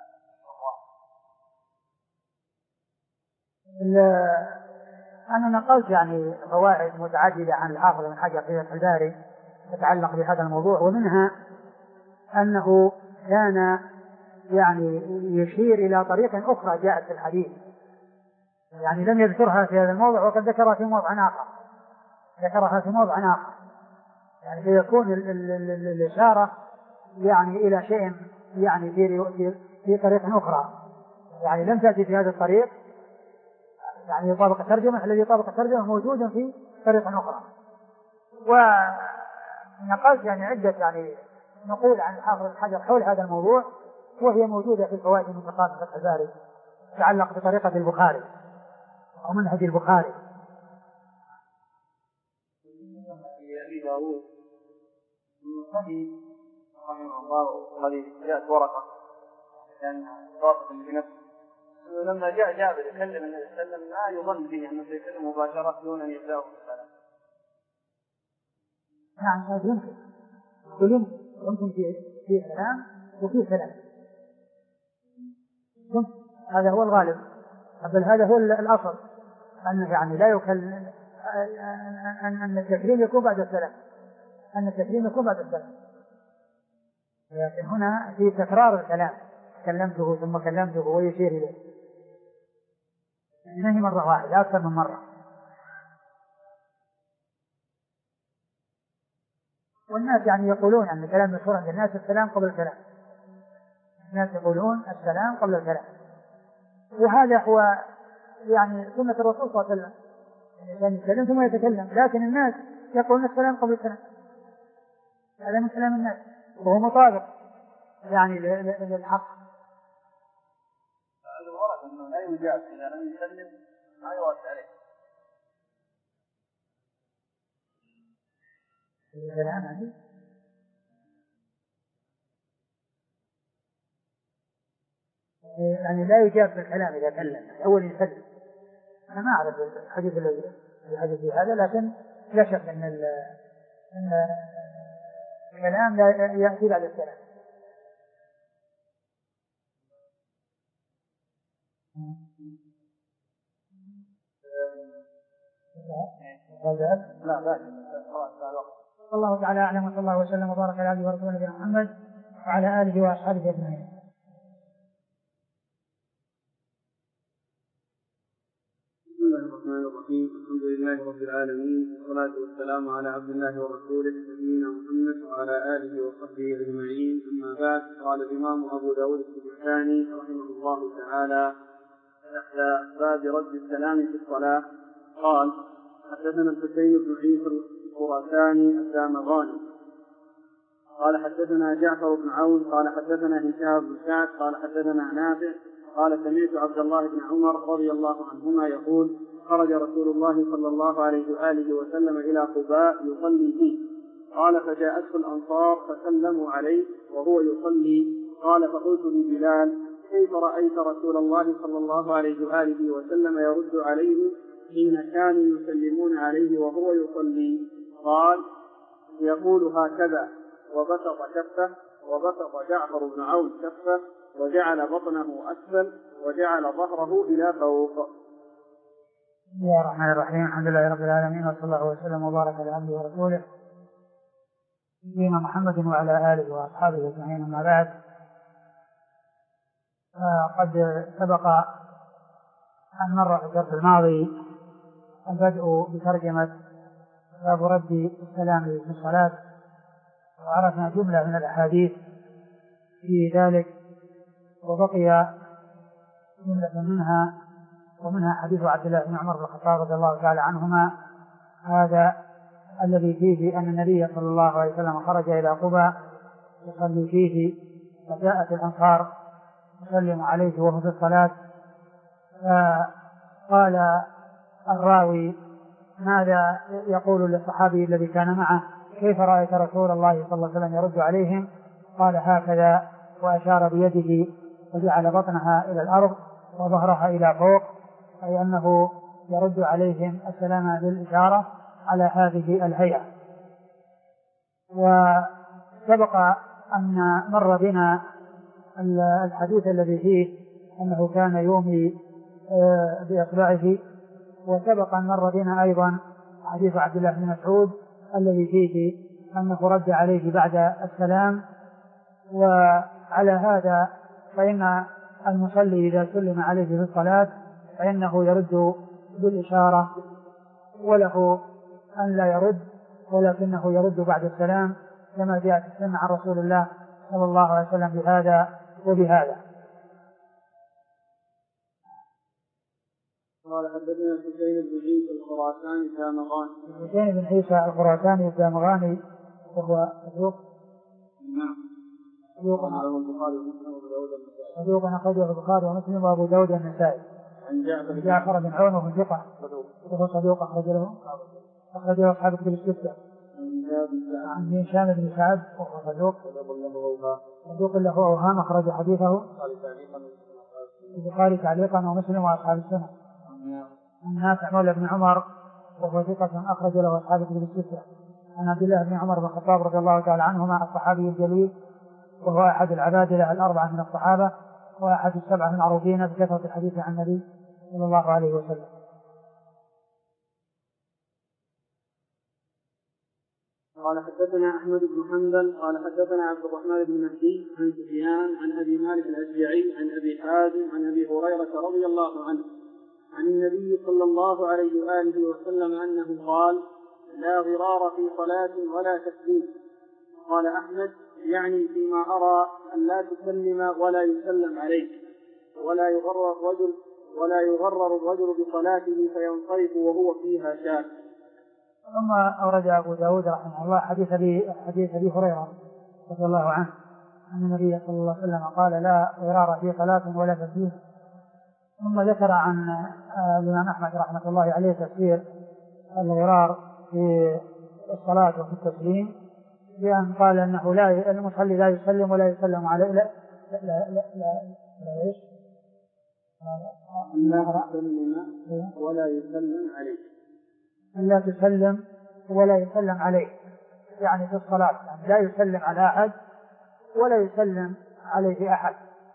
الصحة. أنا نقلت يعني فوائد متعددة عن الحافظ بن حجر في فتح الباري تتعلق بهذا الموضوع، ومنها أنه كان يعني يشير إلى طريق أخرى جاءت في الحديث، يعني لم يذكرها في هذا الموضع وقد ذكرها في موضع آخر ذكرها في موضع آخر يعني فيكون الإشارة يعني إلى شيء يعني في في طريق أخرى، يعني لم تأتي في هذا الطريق يعني يطابق الترجمة، الذي يطابق الترجمة موجود في طريق أخرى. ونقلت يعني عدة يعني نقول عن الحافظ بن حجر حول هذا الموضوع، وهي موجودة في الفوائد المنتقاة في فتح الباري تتعلق بطريقة البخاري أو منهج البخاري. أبي داود المصنف رحمه الله الذي جاءت ورقة كان ضابط بنفسه لما جاء جابر يكلم النبي صلى الله عليه وسلم ما يظن به أنه سيكلم مباشرة دون أن يبدأه بالسلام. نعم هذا يمكن يمكن يمكن في في كلام وفي كلام هذا هو الغالب، بل هذا هو الأصل أنه يعني لا يكلم أن التكريم يكون بعد السلام أن التكريم يكون بعد السلام لكن هنا في تكرار الكلام كلمته ثم كلمته ويشير إليه إنه مرة واحدة أكثر من مرة. والناس يعني يقولون أن الكلام مشهور عند الناس السلام قبل الكلام، الناس يقولون السلام قبل الكلام، وهذا هو يعني سنة الرسول صلى الله عليه وسلم يعني يتكلم ثم يتكلم، لكن الناس يقولون السلام قبل الكلام، هذا من كلام الناس وهو مطابق يعني للحق. هذا ورد أنه لا يجاب إذا لم يسلم ما يرد عليه. الكلام هذه يعني لا يجاب بالكلام إذا كلم أول يسلم. أنا ما أعرف الحديث الذي الحديث في هذا، لكن لا شك أن أن الكلام لا يأتي بعد السلام. لا لا الله تعالى أعلم وصلى الله وسلم وبارك على عبده ورسوله نبينا محمد وعلى آله وأصحابه أجمعين. بسم الله الرحمن الرحيم، الحمد لله رب العالمين والصلاة والسلام على عبد الله ورسوله نبينا محمد وعلى آله وصحبه أجمعين. أما بعد، قال الإمام أبو داود السجستاني رحمه الله تعالى تحت باب رد السلام في الصلاة قال: حدثنا الحسين بن عيسى الخراساني الدامغاني قال حدثنا جعفر بن عون قال حدثنا هشام بن سعد قال حدثنا نافع قال سمعت عبد الله بن عمر رضي الله عنهما يقول: خرج رسول الله صلى الله عليه وآله وسلم إلى قباء يصلي فيه، قال فجاءته الأنصار فسلموا عليه وهو يصلي، قال فقلت لبلال: كيف رأيت رسول الله صلى الله عليه وآله وسلم يرد عليه حين كانوا يسلمون عليه وهو يصلي؟ قال: يقول هكذا، وبسط كفه، وبسط جعفر بن عون كفه، وجعل بطنه أسفل، وجعل ظهره إلى فوق. بسم الله الرحمن الرحيم، الحمد لله رب العالمين، وصلى الله وسلم وبارك على عبده ورسوله نبينا محمد وعلى آله وأصحابه أجمعين. أما بعد، قد سبق أن مر في الدرس الماضي البدء بترجمة باب رد السلام في الصلاة، وعرفنا جملة من الأحاديث في ذلك، وبقي جملة منها ومنها حديث عبد الله بن عمر بن الخطاب رضي الله تعالى عنهما، هذا الذي فيه أن النبي صلى الله عليه وسلم خرج إلى قباء يصلي فيه، فجاءت الأنصار يسلم عليه وهو في الصلاة، فقال الراوي: ماذا يقول للصحابي الذي كان معه؟ كيف رأيت رسول الله صلى الله عليه وسلم يرد عليهم؟ قال: هكذا، وأشار بيده وجعل بطنها إلى الأرض وظهرها إلى فوق، أي أنه يرد عليهم السلام بالإشارة على هذه الهيئة. وسبق أن مر بنا الحديث الذي فيه أنه كان يومي بإصبعه، وسبق أن مر بنا أيضا حديث عبد الله بن مسعود الذي فيه أنه رد عليه بعد السلام. وعلى هذا فإن المصلي إذا سلم عليه في الصلاة فإنه يرد بالإشارة، وله أن لا يرد، ولكنه يرد بعد السلام كما جاءت السنة عن رسول الله صلى الله عليه وسلم بهذا وبهذا. قال: حدثنا حسين بن عيسى الخراساني الدامغاني. حسين بن عيسى الخراساني الدامغاني وهو صدوق. نعم. صدوق أخرجه البخاري ومسلم وأبو داود والنسائي. عن جعفر بن عون وهو ثقة وهو صدوق أخرج له أخرج له أصحاب الكتب الستة. عن هشام بن سعد وهو صدوق صدوق له أوهام أخرج حديثه البخاري تعليقا ومسلم وأصحاب السنة. عن نافع مولى بن عمر وهو ثقة أخرج له أصحاب الكتب الستة. عن عبد الله بن عمر بن الخطاب رضي الله تعالى عنهما الصحابي الجليل، وهو أحد العبادلة الأربعة من الصحابة، وأحد السبعة المعروفين بكثرة الحديث عن النبي صلى الله عليه وسلم. قال: حدثنا أحمد بن حنبل قال حدثنا عبد الرحمن بن مهدي عن سفيان عن أبي مالك الأشجعي عن أبي حازم عن أبي هريرة رضي الله عنه عن النبي صلى الله عليه وآله وسلم أنه قال: لا غرار في صلاة ولا تسليم. قال أحمد: يعني فيما أرى أن لا تسلم ولا يسلم عليك، ولا يغرر الرجل ولا يغرر الرجل بصلاته فينصرف وهو فيها شاك. ثم أورد أبو داود رحمه الله حديث أبي حديث أبي هريرة رضي الله عنه أن النبي صلى الله عليه وسلم قال: لا غرار في صلاة ولا تسليم. ثم ذكر عن الإمام أحمد رحمه الله عليه تفسير الغرار في الصلاة وفي التسليم، بأن قال أنه لا المصلي لا يسلم ولا يسلم عليه لا لا لا لا لا إيش لا تسلم ولا يسلم عليه لا تسلم ولا يسلم عليه، يعني في الصلاة يعني لا يسلم على أحد ولا يسلم عليه أحد.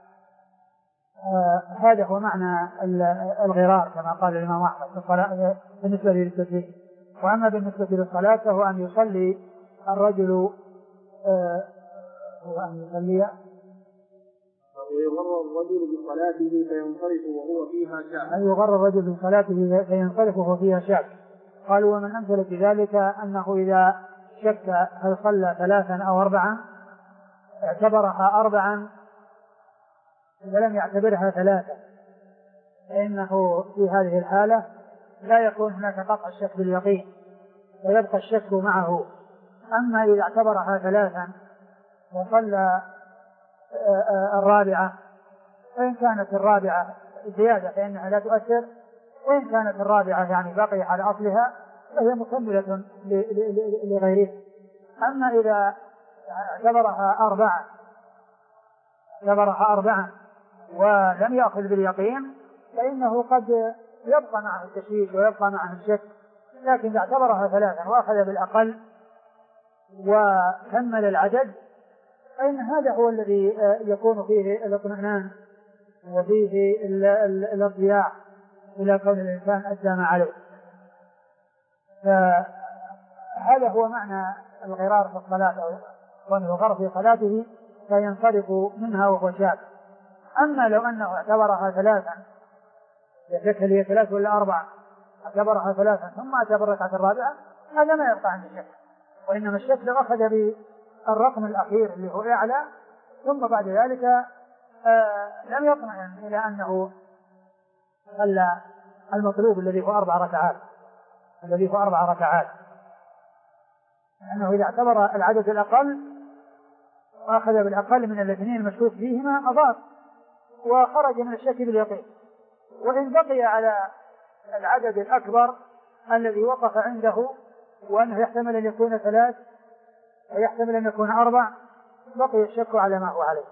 آه هذا هو معنى الغرار كما قال الإمام أحمد في الصلاة بالنسبة للتسليم. وأما بالنسبة للصلاة فهو أن يصلي الرجل آه هو أن يصلي ويغرر الرجل بصلاته فينصرف وهو فيها شاك. أن يغرر الرجل بصلاته فينصرف وهو فيها شاك. قالوا: ومن أمثلة ذلك أنه إذا شك هل صلى ثلاثا أو أربعا اعتبرها أربعا ولم يعتبرها ثلاثا، فإنه في هذه الحالة لا يكون هناك قطع الشك باليقين ويبقى الشك معه. أما إذا اعتبرها ثلاثا وصلى الرابعة فإن كانت الرابعة زيادة فإنها لا تؤثر، وإن كانت الرابعة يعني بقي على أصلها فهي مكملة لغيره. أما إذا اعتبرها أربعة اعتبرها أربعة ولم يأخذ باليقين فإنه قد يبقى معه التشويش ويبقى معه الشك. لكن إذا اعتبرها ثلاثا وأخذ بالأقل وكمل العدد فإن هذا هو الذي يكون فيه الاطمئنان وفيه الارتياح إلى كون الإنسان أدى ما عليه. فهذا هو معنى الغرار في الصلاة، أو كونه غر في صلاته فينصرف منها وهو شاك. أما لو أنه اعتبرها ثلاثا، يشك هي ثلاث ولا أربعة، اعتبرها ثلاثا ثم اعتبر الركعة الرابعة، هذا ما يبقى عند الشك، وإنما الشك لو أخذ بالرقم الأخير اللي هو أعلى ثم بعد ذلك آه لم يطمئن إلى أنه صلى المطلوب الذي هو أربع ركعات الذي هو أربع ركعات لأنه إذا اعتبر العدد الأقل وأخذ بالأقل من الاثنين المشكوك فيهما أضاف وخرج من الشك باليقين. وإن بقي على العدد الأكبر الذي وقف عنده وأنه يحتمل أن يكون ثلاث ويحتمل أن يكون أربع، بقي الشك على ما هو عليه.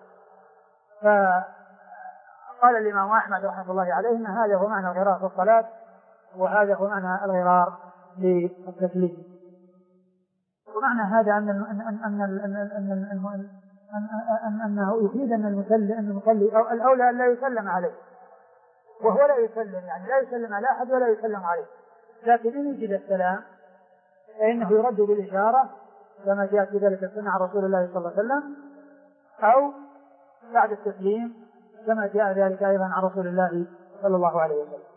فقال الإمام أحمد رحمه الله عليه أن هذا هو معنى الغرار في الصلاة، وهذا هو معنى الغرار للتسليم. ومعنى هذا أن أن أن أن أن أنه يفيد أن المصلي أن المصلي أو الأولى أن لا يسلم عليه، وهو لا يسلم، يعني لا يسلم على أحد ولا يسلم عليه، لكن إن وجد السلام فإنه يرد بالإشارة كما جاء في ذلك السنة عن رسول الله صلى الله عليه وسلم، أو بعد التسليم كما جاء ذلك أيضا عن رسول الله صلى الله عليه وسلم.